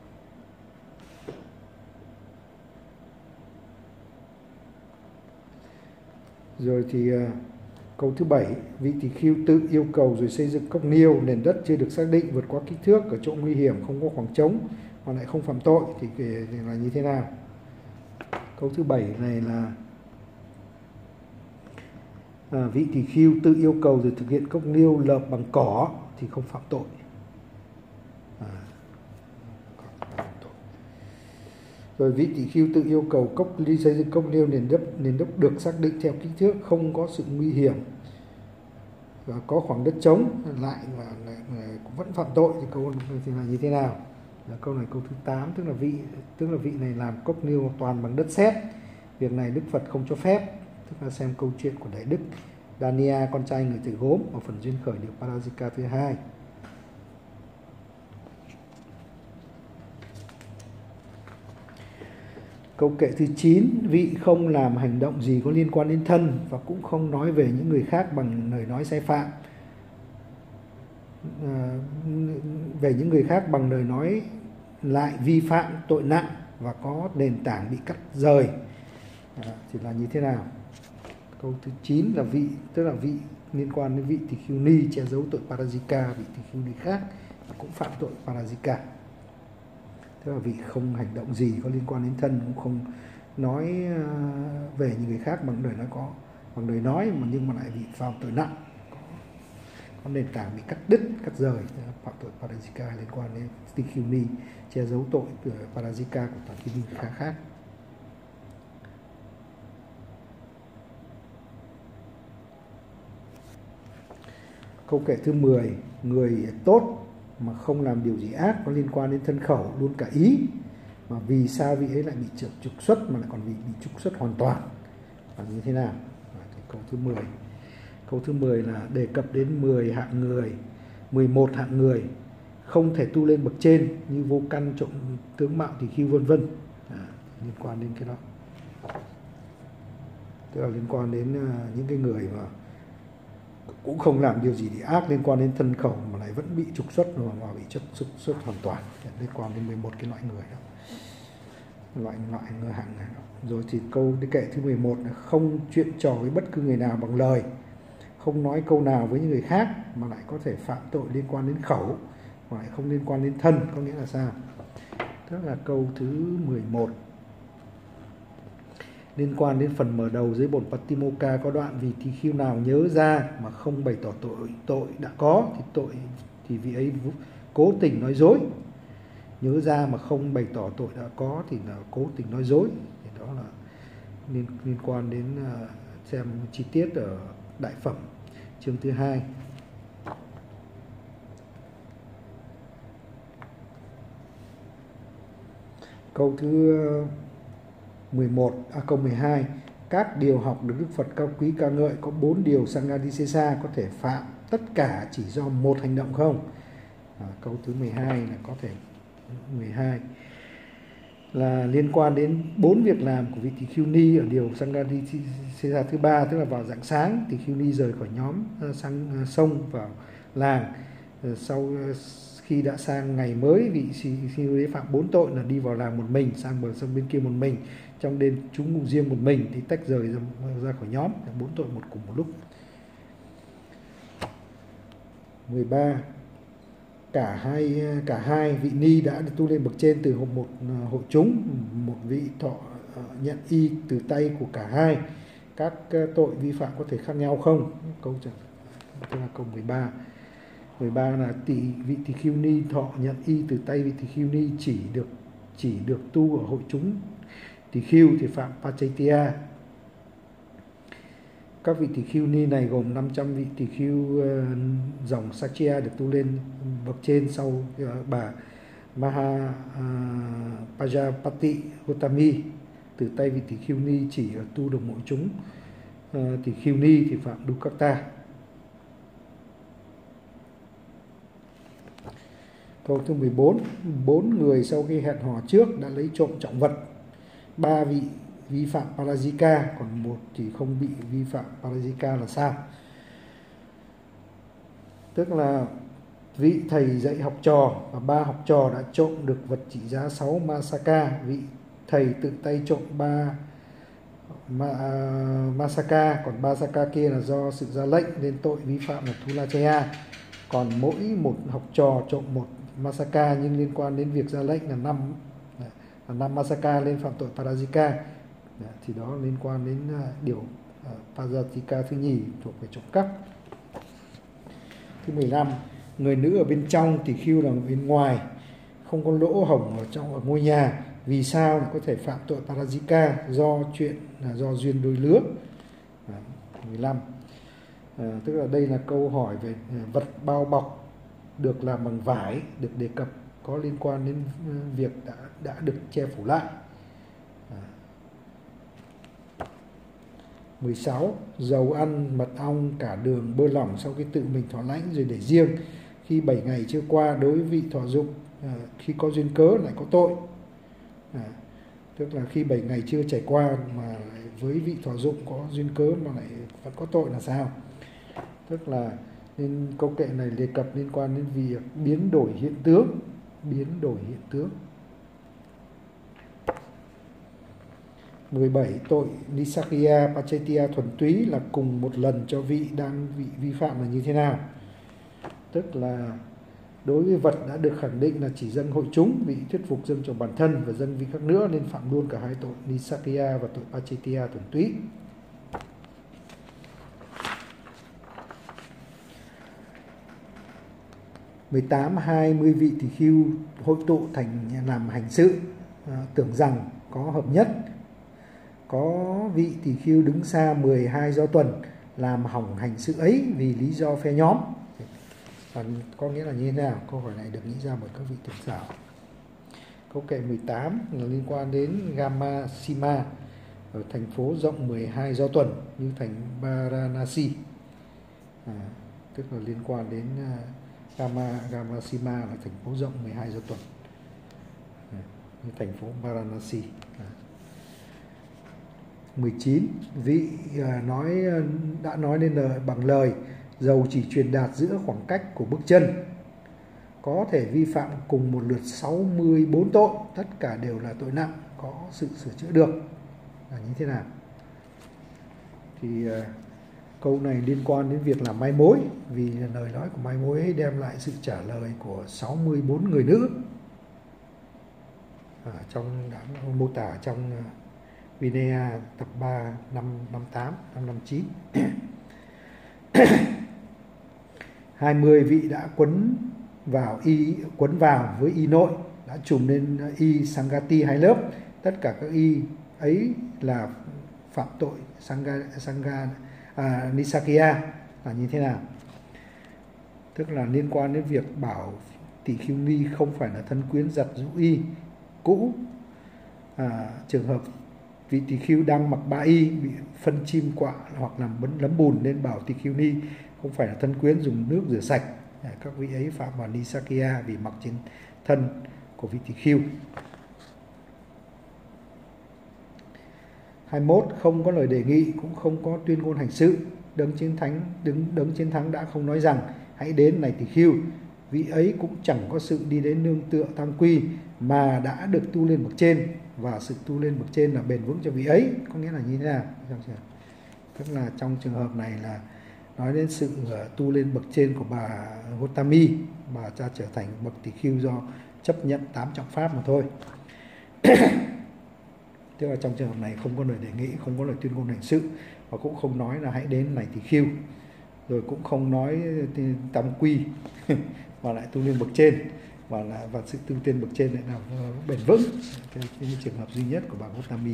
Rồi thì câu thứ bảy, vị tỳ khưu tự yêu cầu rồi xây dựng cốc niêu, nền đất chưa được xác định, vượt qua kích thước, ở chỗ nguy hiểm, không có khoảng trống mà lại không phạm tội thì, thì là như thế nào? Câu thứ bảy này là à, vị tỳ khưu tự yêu cầu rồi thực hiện cốc niêu lợp bằng cỏ thì không phạm tội. À, rồi vị tỳ khưu tự yêu cầu cốc ly xây dựng cốc niêu nền đất nền đất được xác định theo kích thước, không có sự nguy hiểm và có khoảng đất trống lại mà cũng vẫn phạm tội thì câu thì là như thế nào? Là câu này câu thứ tám, tức là vị tức là vị này làm cốc niêu toàn bằng đất sét. Việc này Đức Phật không cho phép. Tức là xem câu chuyện của Đại Đức Dania, con trai người tử gốm, ở phần duyên khởi điều Parajika thứ hai. Câu kệ thứ chín, vị không làm hành động gì có liên quan đến thân và cũng không nói về những người khác bằng lời nói sai phạm. À, về những người khác bằng lời nói lại vi phạm tội nặng và có nền tảng bị cắt rời. À, thì là như thế nào? Câu thứ chín là vị, tức là vị liên quan đến vị tỳ khưu ni che giấu tội Parajika, vị tỳ khưu ni khác cũng phạm tội Parajika. Tức là vị không hành động gì có liên quan đến thân, cũng không nói về những người khác bằng lời nói có bằng lời nói mà nhưng mà lại bị phạm tội nặng, có, có nền tảng bị cắt đứt, cắt rời, phạm tội Parajika liên quan đến tỳ khưu ni che giấu tội Parajika của tỳ khưu ni khác khác. Câu kệ thứ mười, người tốt mà không làm điều gì ác có liên quan đến thân khẩu luôn cả ý, mà vì sao vị ấy lại bị trục, trục xuất mà lại còn bị, bị trục xuất hoàn toàn là như thế nào? À, thì câu thứ mười. Câu thứ mười là đề cập đến mười hạng người, mười một hạng người không thể tu lên bậc trên như vô căn, trộm tướng mạo tỳ khưu vân vân. À, liên quan đến cái đó. Tức là liên quan đến uh, những cái người mà cũng không làm điều gì để ác liên quan đến thân khẩu mà lại vẫn bị trục xuất và bị trục xuất, xuất hoàn toàn, liên quan đến mười một cái loại người đó, loại loại người hạng này đó. Rồi thì câu cái kệ thứ mười một là không chuyện trò với bất cứ người nào bằng lời, không nói câu nào với những người khác mà lại có thể phạm tội liên quan đến khẩu mà lại không liên quan đến thân, có nghĩa là sao? Tức là câu thứ mười một liên quan đến phần mở đầu dưới bổn Patimokkha có đoạn vì tỳ khưu nào nhớ ra mà không bày tỏ tội tội đã có thì tội thì vị ấy cố tình nói dối. Nhớ ra mà không bày tỏ tội đã có thì là cố tình nói dối. Thì đó là liên, liên quan đến uh, xem chi tiết ở Đại Phẩm chương thứ hai. Câu thứ mười một, à, câu mười hai, các điều học được Đức Phật cao quý ca ngợi có bốn điều Sanghadisesa có thể phạm tất cả chỉ do một hành động không? À, câu thứ mười hai là có thể mười hai là liên quan đến bốn việc làm của vị tỳ khưu ni ở điều Sanghadisesa thứ ba, tức là vào rạng sáng tỳ khưu ni rời khỏi nhóm sang sông vào làng. Sau khi đã sang ngày mới, vị tỳ khưu ni phạm bốn tội là đi vào làng một mình, sang bờ sông bên kia một mình, trong đêm chúng ngủ riêng một mình thì tách rời ra, ra khỏi nhóm, bốn tội một cùng một lúc. mười ba, cả hai cả hai vị ni đã tu lên bậc trên từ một hội chúng, một vị thọ nhận y từ tay của cả hai. Các tội vi phạm có thể khác nhau không? Câu trả tức là câu mười ba. mười ba là tỳ vị tỳ khưu ni thọ nhận y từ tay vị tỳ khưu ni chỉ được chỉ được tu ở hội chúng tỳ khưu thì phạm Pachaitia. Các vị tỳ khưu ni này gồm năm trăm vị tỳ khưu uh, dòng Sakya được tu lên bậc trên sau uh, bà Maha uh, Pajapati Gotami từ tay vị tỳ khưu ni chỉ ở tu được mỗi chúng uh, tỳ khưu ni thì phạm Dukkata. Câu thứ mười bốn, bốn người sau khi hẹn hò trước đã lấy trộm trọng vật, ba vị vi phạm Parajika, còn một thì không bị vi phạm Parajika là sao? Tức là vị thầy dạy học trò và ba học trò đã trộm được vật trị giá sáu Masaka, vị thầy tự tay trộm ba ma, uh, Masaka, còn ba Saka kia là do sự ra lệnh nên tội vi phạm là Thulachaya. Còn mỗi một học trò trộm một Masaka nhưng liên quan đến việc ra lệnh là năm là năm Masaka lên phạm tội Parajika, thì đó liên quan đến điều uh, Parajika thứ nhì thuộc về trộm cắp. Thứ mười lăm, người nữ ở bên trong tỳ khưu là ở bên ngoài, không có lỗ hổng ở trong ở ngôi nhà, vì sao có thể phạm tội Parajika? Do chuyện là do duyên đôi lứa. À, mười lăm. À, tức là đây là câu hỏi về vật bao bọc được làm bằng vải được đề cập có liên quan đến việc đã đã được che phủ lại. À. mười sáu. Dầu ăn, mật ong, cả đường, bơ lỏng sau khi tự mình thọ lãnh rồi để riêng khi bảy ngày chưa qua đối với vị thọ dụng à, khi có duyên cớ lại có tội. À, tức là khi bảy ngày chưa trải qua mà với vị thọ dụng có duyên cớ mà lại vẫn có tội là sao? Tức là nên câu kệ này đề cập liên quan đến việc biến đổi hiện tướng, biến đổi hiện tướng. mười bảy. Tội Nisakya Pachaitia thuần túy là cùng một lần cho vị đang vị vi phạm là như thế nào? Tức là đối với vật đã được khẳng định là chỉ dâng hội chúng, vị thuyết phục dâng cho bản thân và dâng vị khác nữa nên phạm luôn cả hai tội Nisakya và tội Pachaitia thuần túy. mười tám. hai mươi vị tỳ khưu hội tụ thành làm hành sự, à, tưởng rằng có hợp nhất. Có vị tỳ khưu đứng xa mười hai do tuần làm hỏng hành sự ấy vì lý do phe nhóm. Và có nghĩa là như thế nào? Câu hỏi này được nghĩ ra bởi các vị thực giả. Câu kệ mười tám là liên quan đến Gama Sima ở thành phố rộng mười hai do tuần như thành Varanasi. À, tức là liên quan đến uh, Gama, Gama Sima là thành phố rộng mười hai do tuần à, như thành phố Varanasi. À. mười chín. Vị uh, nói đã nói nên lời bằng lời dầu chỉ truyền đạt giữa khoảng cách của bước chân có thể vi phạm cùng một lượt sáu mươi bốn tội, tất cả đều là tội nặng, có sự sửa chữa được là như thế nào? Thì uh, câu này liên quan đến việc làm mai mối, vì lời nói của mai mối ấy đem lại sự trả lời của sáu mươi bốn người nữ à, trong đã mô tả trong uh, Vinaya tập ba năm năm tám năm năm chín. hai mươi vị đã quấn vào y quấn vào với y nội, đã trùm lên y Sangati hai lớp, tất cả các y ấy là phạm tội Sangha, Sangha à, Nisakya là như thế nào? Tức là liên quan đến việc bảo tỳ khưu ni không phải là thân quyến giặt rũ y cũ. À, trường hợp vị tỳ khưu đang mặc ba y bị phân chim quạ hoặc làm bấn lấm bùn nên bảo tỳ khưu ni không phải là thân quyến dùng nước rửa sạch. À, các vị ấy phạm vào Nisakya vì mặc trên thân của vị tỳ khưu. hai mươi mốt. Không có lời đề nghị cũng không có tuyên ngôn hành sự. Đấng chiến thắng đứng đấng chiến thắng đã không nói rằng hãy đến này tỳ khưu. Vị ấy cũng chẳng có sự đi đến nương tựa tam quy mà đã được tu lên bậc trên, và sự tu lên bậc trên là bền vững cho vị ấy. Có nghĩa là như thế nào? Tức là trong trường hợp này là nói đến sự tu lên bậc trên của bà Gotami, bà cha trở thành bậc tỳ khưu do chấp nhận tám trọng pháp mà thôi. Tức là trong trường hợp này không có lời đề nghị, không có lời tuyên ngôn hành sự, và cũng không nói là hãy đến này tỳ khưu. rồi cũng không nói tam quy mà lại tu lên bậc trên, và là và sự tu tiên bậc trên lại là bền vững. Cái, cái trường hợp duy nhất của bà Gotami.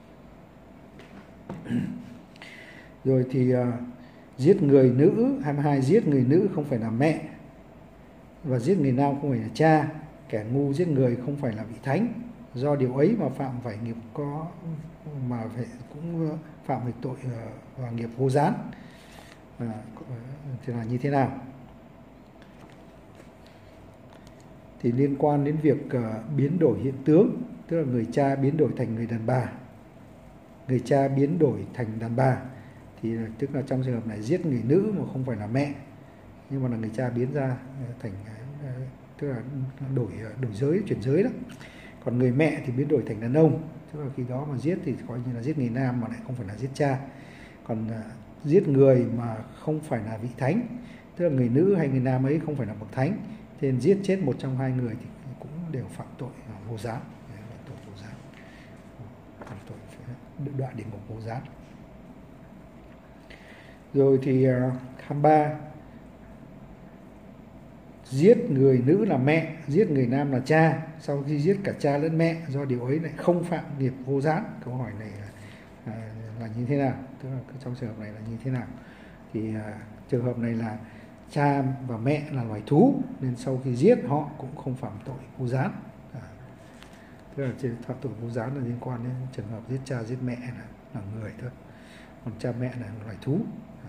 Rồi thì uh, giết người nữ, hai mươi hai, giết người nữ không phải là mẹ, và giết người nam không phải là cha. Kẻ ngu giết người không phải là vị thánh, do điều ấy mà phạm phải nghiệp có mà phải cũng phạm phải tội và nghiệp vô gián. À, thì là như thế nào? Thì liên quan đến việc uh, biến đổi hiện tướng, tức là người cha biến đổi thành người đàn bà, người cha biến đổi thành đàn bà, thì tức là trong trường hợp này giết người nữ mà không phải là mẹ, nhưng mà là người cha biến ra thành, tức là đổi đổi giới, chuyển giới đó. Còn người mẹ thì biến đổi thành đàn ông, tức là khi đó mà giết thì coi như là giết người nam mà lại không phải là giết cha. Còn uh, giết người mà không phải là vị thánh, tức là người nữ hay người nam ấy không phải là bậc thánh, thế nên giết chết một trong hai người thì cũng đều phạm tội vô gián, tội vô gián, phạm tội đoạn địa ngục vô gián. Rồi thì uh, hai mươi ba, giết người nữ là mẹ, giết người nam là cha, sau khi giết cả cha lẫn mẹ, do điều ấy lại không phạm nghiệp vô gián. Câu hỏi này là, à, là như thế nào? Tức là trong trường hợp này là như thế nào? Thì à, trường hợp này là cha và mẹ là loài thú, nên sau khi giết họ cũng không phạm tội vô gián. À, tức là phạm tội vô gián là liên quan đến trường hợp giết cha giết mẹ là, là người thôi, còn cha mẹ là loài thú.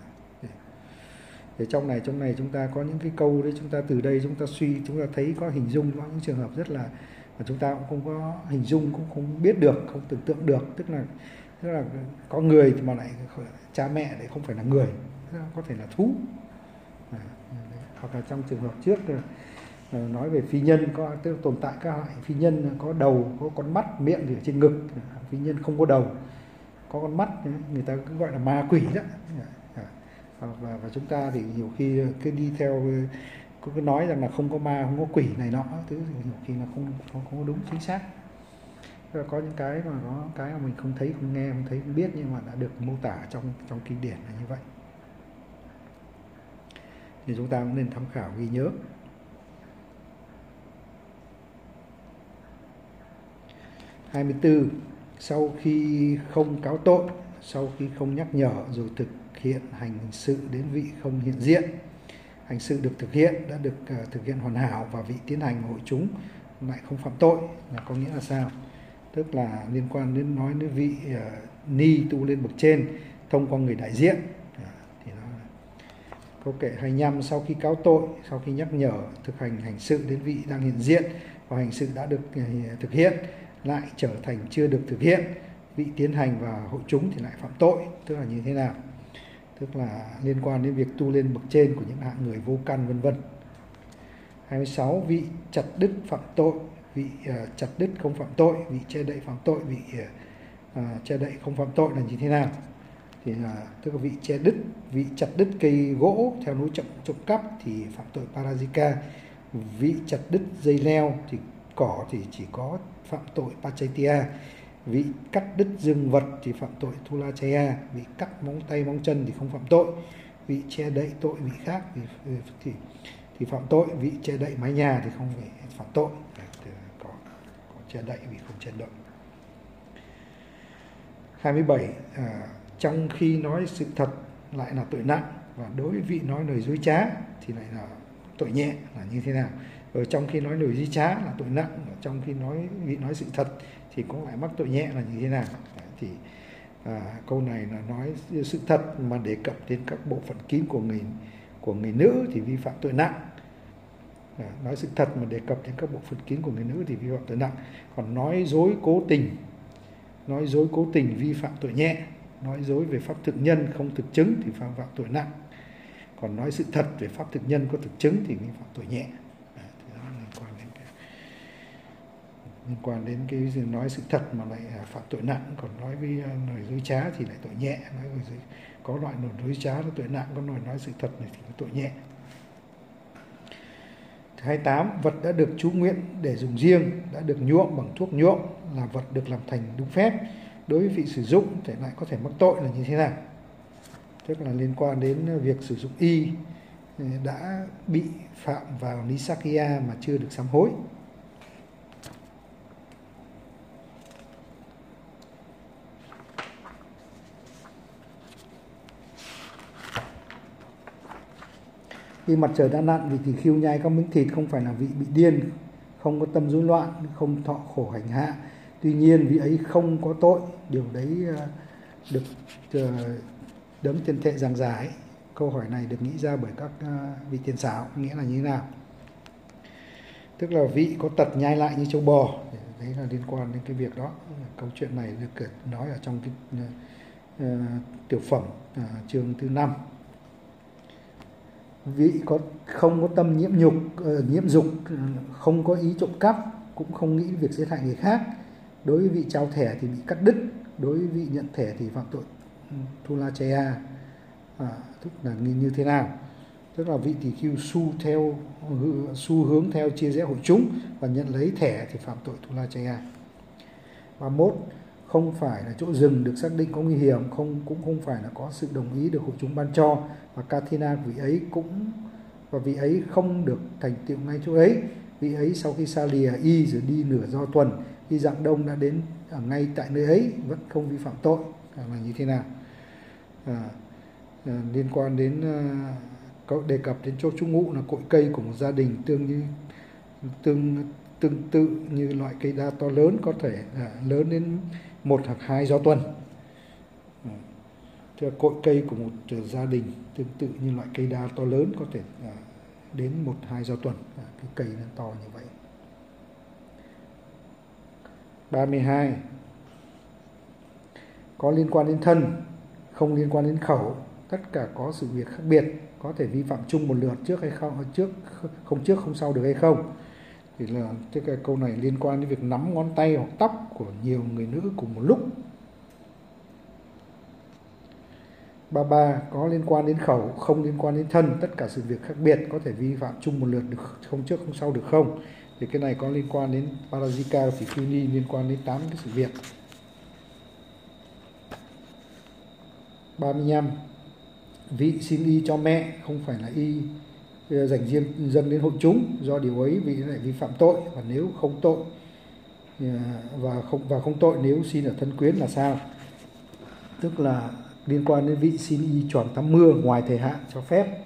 Để trong này trong này chúng ta có những cái câu đấy, chúng ta từ đây chúng ta suy, chúng ta thấy có hình dung có những trường hợp rất là mà chúng ta cũng không có hình dung, cũng không biết được, không tưởng tượng được. Tức là tức là có người mà lại cha mẹ lại không phải là người, có thể là thú. À, hoặc là trong trường hợp trước nói về phi nhân, có tức là tồn tại các loại phi nhân có đầu, có con mắt, miệng thì ở trên ngực. Phi nhân không có đầu, có con mắt, người ta cứ gọi là ma quỷ đó. Và, và chúng ta thì nhiều khi cứ đi theo cứ nói rằng là không có ma, không có quỷ này nọ, thứ nhiều khi là không không, không có đúng chính xác. Tức là có những cái mà có cái mà mình không thấy, không nghe, không thấy, không biết, nhưng mà đã được mô tả trong trong kinh điển là như vậy. Thì chúng ta cũng nên tham khảo ghi nhớ. hai mươi tư, sau khi không cáo tội, sau khi không nhắc nhở rồi thực hiện hành sự đến vị không hiện diện. Hành sự được thực hiện, đã được uh, thực hiện hoàn hảo, và vị tiến hành hội chúng lại không phạm tội, là có nghĩa là sao? Tức là liên quan đến nói đến vị uh, ni tu lên bậc trên thông qua người đại diện. À, thì đó là câu kệ hai mươi lăm, sau khi cáo tội, sau khi nhắc nhở, thực hành hành sự đến vị đang hiện diện, và hành sự đã được uh, thực hiện lại trở thành chưa được thực hiện, vị tiến hành và hội chúng thì lại phạm tội. Tức là như thế nào? Tức là liên quan đến việc tu lên bậc trên của những hạng người vô căn, vân vân. hai mươi sáu, vị chặt đứt phạm tội, vị uh, chặt đứt không phạm tội, vị che đậy phạm tội, vị uh, che đậy không phạm tội là như thế nào? Thì uh, tức là vị che đứt, vị chặt đứt cây gỗ theo lối trộm trộm cắp thì phạm tội parajika, vị chặt đứt dây leo thì cỏ thì chỉ có phạm tội pachaitia, vị cắt đứt dương vật thì phạm tội thulachaya, vị cắt móng tay móng chân thì không phạm tội, vị che đậy tội vị khác thì, thì, thì phạm tội, vị che đậy mái nhà thì không phải phạm tội. Có, có che đậy vì không che đậy. hai mươi bảy, à, trong khi nói sự thật lại là tội nặng, và đối với vị nói lời dối trá thì lại là tội nhẹ, là như thế nào? Ở trong khi nói lời dối trá là tội nặng, ở trong khi nói vị nói sự thật thì cũng lại mắc tội nhẹ, là như thế nào? Thì à, câu này là nói sự thật mà đề cập đến các bộ phận kín của người của người nữ thì vi phạm tội nặng. À, nói sự thật mà đề cập đến các bộ phận kín của người nữ thì vi phạm tội nặng. Còn nói dối cố tình, nói dối cố tình vi phạm tội nhẹ. Nói dối về pháp thực nhân không thực chứng thì phạm phạm tội nặng. Còn nói sự thật về pháp thực nhân có thực chứng thì vi phạm tội nhẹ. À, thì đó liên quan đến cái liên quan đến cái nói sự thật mà lại phạm tội nặng. Còn nói với lời dối trá thì lại tội nhẹ. Nói với, có loại lời dối trá là tội nặng, có loại nói sự thật này thì tội nhẹ. hai mươi tám, vật đã được chú nguyện để dùng riêng, đã được nhuộm bằng thuốc nhuộm là vật được làm thành đúng phép. Đối với vị sử dụng thì lại có thể mắc tội, là như thế nào? tức là liên quan đến việc sử dụng y đã bị phạm vào Nisakya mà chưa được sám hối. Khi mặt trời đã lặn, vị tỳ khưu nhai các miếng thịt không phải là vị bị điên, không có tâm rối loạn, không thọ khổ hành hạ. Tuy nhiên vị ấy không có tội. Điều đấy được đấng Tiền Thệ giảng giải. Câu hỏi này được nghĩ ra bởi các vị tiền xảo, nghĩa là như thế nào? Tức là vị có tật nhai lại như châu bò. Đấy là liên quan đến cái việc đó. Câu chuyện này được nói ở trong cái uh, tiểu phẩm uh, chương thứ năm. Vị có không có tâm nhiễm nhục, uh, nhiễm dục, uh, không có ý trộm cắp, cũng không nghĩ việc giết hại người khác. Đối với vị trao thẻ thì bị cắt đứt, đối với vị nhận thẻ thì phạm tội Thulachaya. À, tức là như, như thế nào? Tức là vị tỳ khưu xu theo xu hướng theo chia rẽ hội chúng và nhận lấy thẻ thì phạm tội Thulachaya. ba mươi mốt. Không phải là chỗ dừng được xác định có nguy hiểm, không cũng không phải là có sự đồng ý được hội chúng ban cho, và Kathina của vị ấy cũng và vị ấy không được thành tựu ngay chỗ ấy. Vị ấy sau khi xa lìa y rồi đi nửa do tuần, khi dạng đông đã đến ở ngay tại nơi ấy vẫn không vi phạm tội. À, là như thế nào? À, à, liên quan đến à, có đề cập đến chỗ trú ngụ là cội cây của một gia đình tương như tương tương tự như loại cây đa to lớn, có thể à, lớn đến một hoặc hai do tuần. À, tức cội cây của một gia đình tương tự như loại cây đa to lớn, có thể à, đến một hai do tuần. À, cái cây nó to như vậy. ba mươi hai. Có liên quan đến thân, không liên quan đến khẩu, tất cả có sự việc khác biệt, có thể vi phạm chung một lượt trước hay không, trước không trước không sau được hay không. Thì là cái câu này liên quan đến việc nắm ngón tay hoặc tóc của nhiều người nữ cùng một lúc. ba mươi ba. Có liên quan đến khẩu, không liên quan đến thân, tất cả sự việc khác biệt, có thể vi phạm chung một lượt được không trước không sau được không. Thì cái này có liên quan đến Parajika Phỉ Phu Ni, liên quan đến tám cái sự việc. ba mươi lăm. Vị xin y cho mẹ, không phải là y dành riêng dâng đến hội chúng, do điều ấy vị lại vi phạm tội, và nếu không tội và không và không tội nếu xin ở thân quyến là sao? Tức là liên quan đến vị xin y tròn tắm mưa ngoài thời hạn cho phép.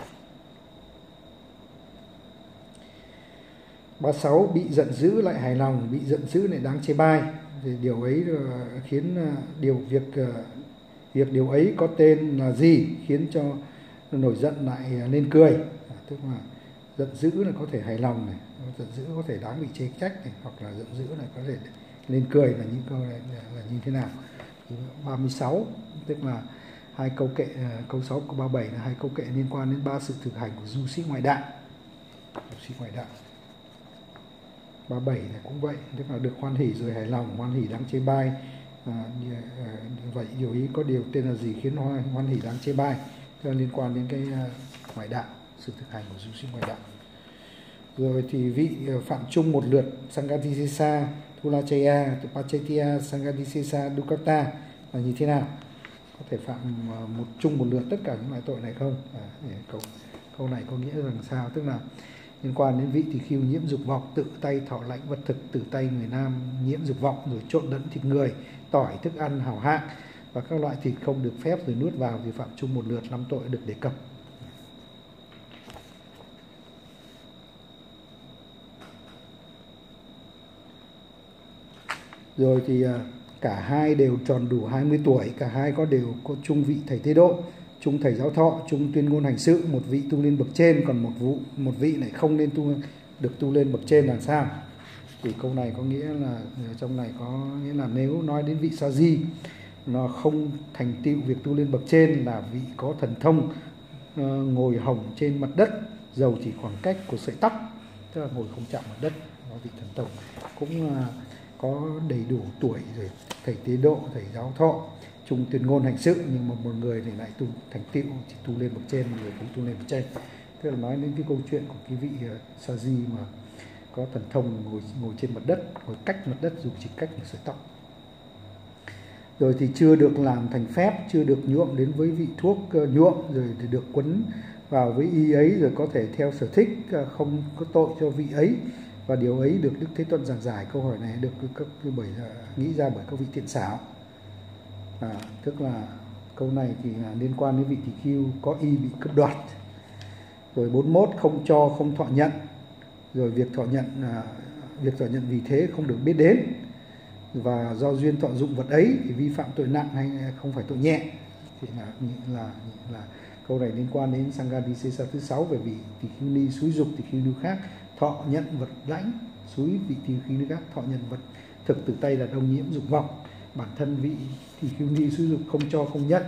ba mươi sáu. Bị giận dữ lại hài lòng, bị giận dữ lại đáng chê bai. Thì điều ấy khiến điều việc việc điều ấy có tên là gì khiến cho nổi giận lại nên cười. À, tức là giận dữ là có thể hài lòng này, giận dữ có thể đáng bị chê trách này, hoặc là giận dữ là có thể nên cười, là những câu này là như thế nào? ba mươi sáu. Tức là hai câu kệ, câu sáu, câu ba mươi bảy là hai câu kệ liên quan đến ba sự thực hành của du sĩ ngoại đạo. Du sĩ ngoại đạo. ba mươi bảy này cũng vậy, tức là được hoan hỉ rồi hài lòng, hoan hỉ đáng chê bai. À, như, à, như vậy điều ý có điều tên là gì khiến hoan, hoan hỉ đáng chê bai, tức là liên quan đến cái uh, ngoại đạo, sự thực hành của du sĩ ngoại đạo. Rồi thì vị uh, phạm chung một lượt Sangatisesa, Thulachaya, Pachetya, Sangatisesa, Dukkata là như thế nào? Có thể phạm uh, một chung một lượt tất cả những loại tội này không? À, câu, câu này có nghĩa rằng sao? Tức là liên quan đến vị tỳ khưu nhiễm dục vọng, tự tay thọ lãnh vật thực từ tay người nam nhiễm dục vọng, rồi trộn lẫn thịt người, tỏi, thức ăn hảo hạng và các loại thịt không được phép rồi nuốt vào, thì phạm chung một lượt năm tội được đề cập. Rồi thì cả hai đều tròn đủ hai mươi tuổi, cả hai có đều có chung vị thầy tế độ, chung thầy giáo thọ, chung tuyên ngôn hành sự, một vị tu lên bậc trên, còn một vụ một vị lại không nên tu được tu lên bậc trên là sao? Thì câu này có nghĩa là trong này có nghĩa là nếu nói đến vị sa di nó không thành tựu việc tu lên bậc trên, là vị có thần thông uh, ngồi hồng trên mặt đất, dầu chỉ khoảng cách của sợi tóc, tức là ngồi không chạm mặt đất, nó vị thần thông, cũng uh, có đầy đủ tuổi rồi, thầy tế độ, thầy giáo thọ, chung tuyên ngôn hành sự, nhưng mà một người thì lại tu thành tựu chỉ tu lên bậc trên, một người cũng tu lên bậc trên. Tức là nói đến cái câu chuyện của cái vị uh, sa di mà có thần thông ngồi ngồi trên mặt đất, ngồi cách mặt đất dù chỉ cách một sợi tóc. rồi thì chưa được làm thành phép, chưa được nhuộm đến với vị thuốc nhuộm, rồi thì được quấn vào với y ấy, rồi có thể theo sở thích, không có tội cho vị ấy. Và điều ấy được Đức Thế Tôn giảng giải. Câu hỏi này được các bởi nghĩ ra bởi các vị thiện xảo. À, tức là câu này thì là liên quan đến vị tỳ khưu có y bị cướp đoạt. Rồi bốn mươi mốt, không cho không thọ nhận. Rồi việc thọ nhận à, việc thọ nhận vì thế không được biết đến, và do duyên thọ dụng vật ấy thì vi phạm tội nặng hay không phải tội nhẹ. Thì là là là câu này liên quan đến Sanghadisesa thứ sáu, về vị tỳ khưu ni xúi dục tỳ khưu ni khác thọ nhận vật lãnh, xúi vị tỳ khưu ni khác thọ nhận vật thực từ tay là đông nhiễm dục vọng. Bản thân vị tỳ khưu ni xúi dục không cho không nhận.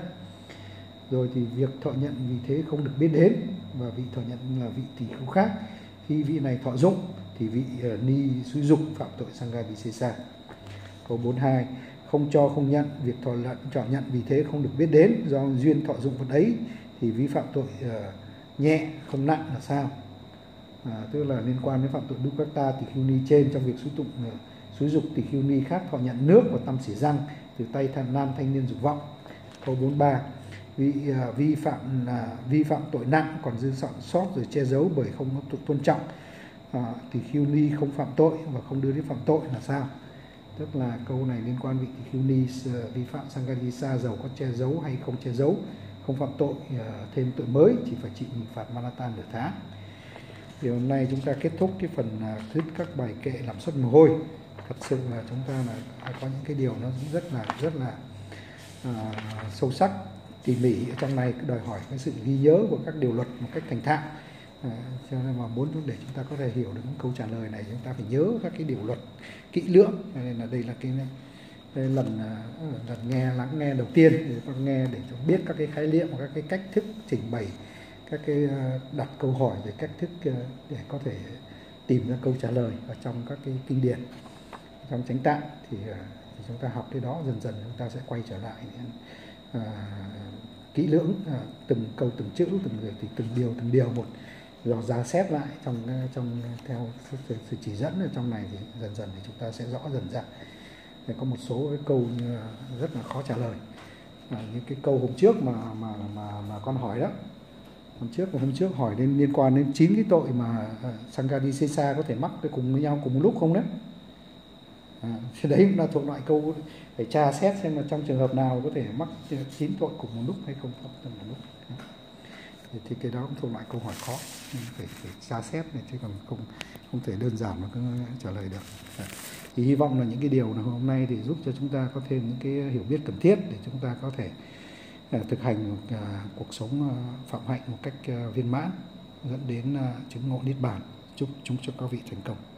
Rồi thì việc thọ nhận vì thế không được biết đến, và vị thọ nhận là vị tỳ khưu khác. Khi vị này thọ dụng thì vị uh, ni xúi dục phạm tội Sanghadisesa. Câu bốn mươi hai, không cho không nhận, việc thọ nhận thọ nhận vì thế không được biết đến, do duyên thọ dụng vật ấy thì vi phạm tội uh, nhẹ không nặng là sao? À, tức là liên quan đến phạm tội Dukkata tỳ khưu ni trên trong việc xúi dụng uh, xúi dục tỳ khưu ni khác thọ nhận nước và tăm xỉ răng từ tay thanh nam thanh niên dục vọng. Câu bốn mươi ba, vì uh, vi phạm là uh, vi phạm tội nặng còn dư soạn sót rồi che giấu bởi không có tôn trọng uh, tỳ khưu ni không phạm tội và không đưa đến phạm tội là sao? Tức là câu này liên quan vị tỳ khưu ni uh, vi phạm Sanghadisesa dầu có che giấu hay không che giấu, không phạm tội uh, thêm tội mới, chỉ phải chịu hình phạt Manatan nửa tháng. Thì hôm nay chúng ta kết thúc cái phần uh, thuyết các bài kệ làm xuất mồ hôi. Thật sự là chúng ta là có những cái điều nó rất là rất là uh, sâu sắc, tỉ mỉ ở trong này, đòi hỏi cái sự ghi nhớ của các điều luật một cách thành thạo. À, cho nên mà muốn để chúng ta có thể hiểu được những câu trả lời này, chúng ta phải nhớ các cái điều luật kỹ lưỡng. Nên là đây là cái đây lần lần nghe lắng nghe đầu tiên để con nghe để cho biết các cái khái niệm, các cái cách thức trình bày, các cái đặt câu hỏi về cách thức để có thể tìm ra câu trả lời ở trong các cái kinh điển, trong chánh tạng. Thì, thì chúng ta học cái đó, dần dần chúng ta sẽ quay trở lại à, kỹ lưỡng à, từng câu từng chữ, từng thì từng điều từng điều một, rồi ra xét lại trong trong theo sự, sự chỉ dẫn ở trong này, thì dần dần thì chúng ta sẽ rõ dần ra. Để có một số cái câu rất là khó trả lời, à, những cái câu hôm trước mà mà mà mà con hỏi đó, hôm trước hôm trước hỏi đến liên quan đến chín cái tội mà uh, Sanghadisesa có thể mắc cái cùng với nhau cùng một lúc không đấy. À, đấy cũng là thuộc loại câu phải tra xét xem là trong trường hợp nào có thể mắc chín tội cùng một lúc hay không cùng một lúc. Thì, thì cái đó cũng thuộc loại câu hỏi khó, phải phải tra xét này, chứ còn không không thể đơn giản mà cứ trả lời được. Thì hy vọng là những cái điều này hôm nay thì giúp cho chúng ta có thêm những cái hiểu biết cần thiết để chúng ta có thể uh, thực hành một uh, cuộc sống uh, phạm hạnh một cách uh, viên mãn, dẫn đến uh, chứng ngộ niết bàn. Chúc chúng cho các vị thành công.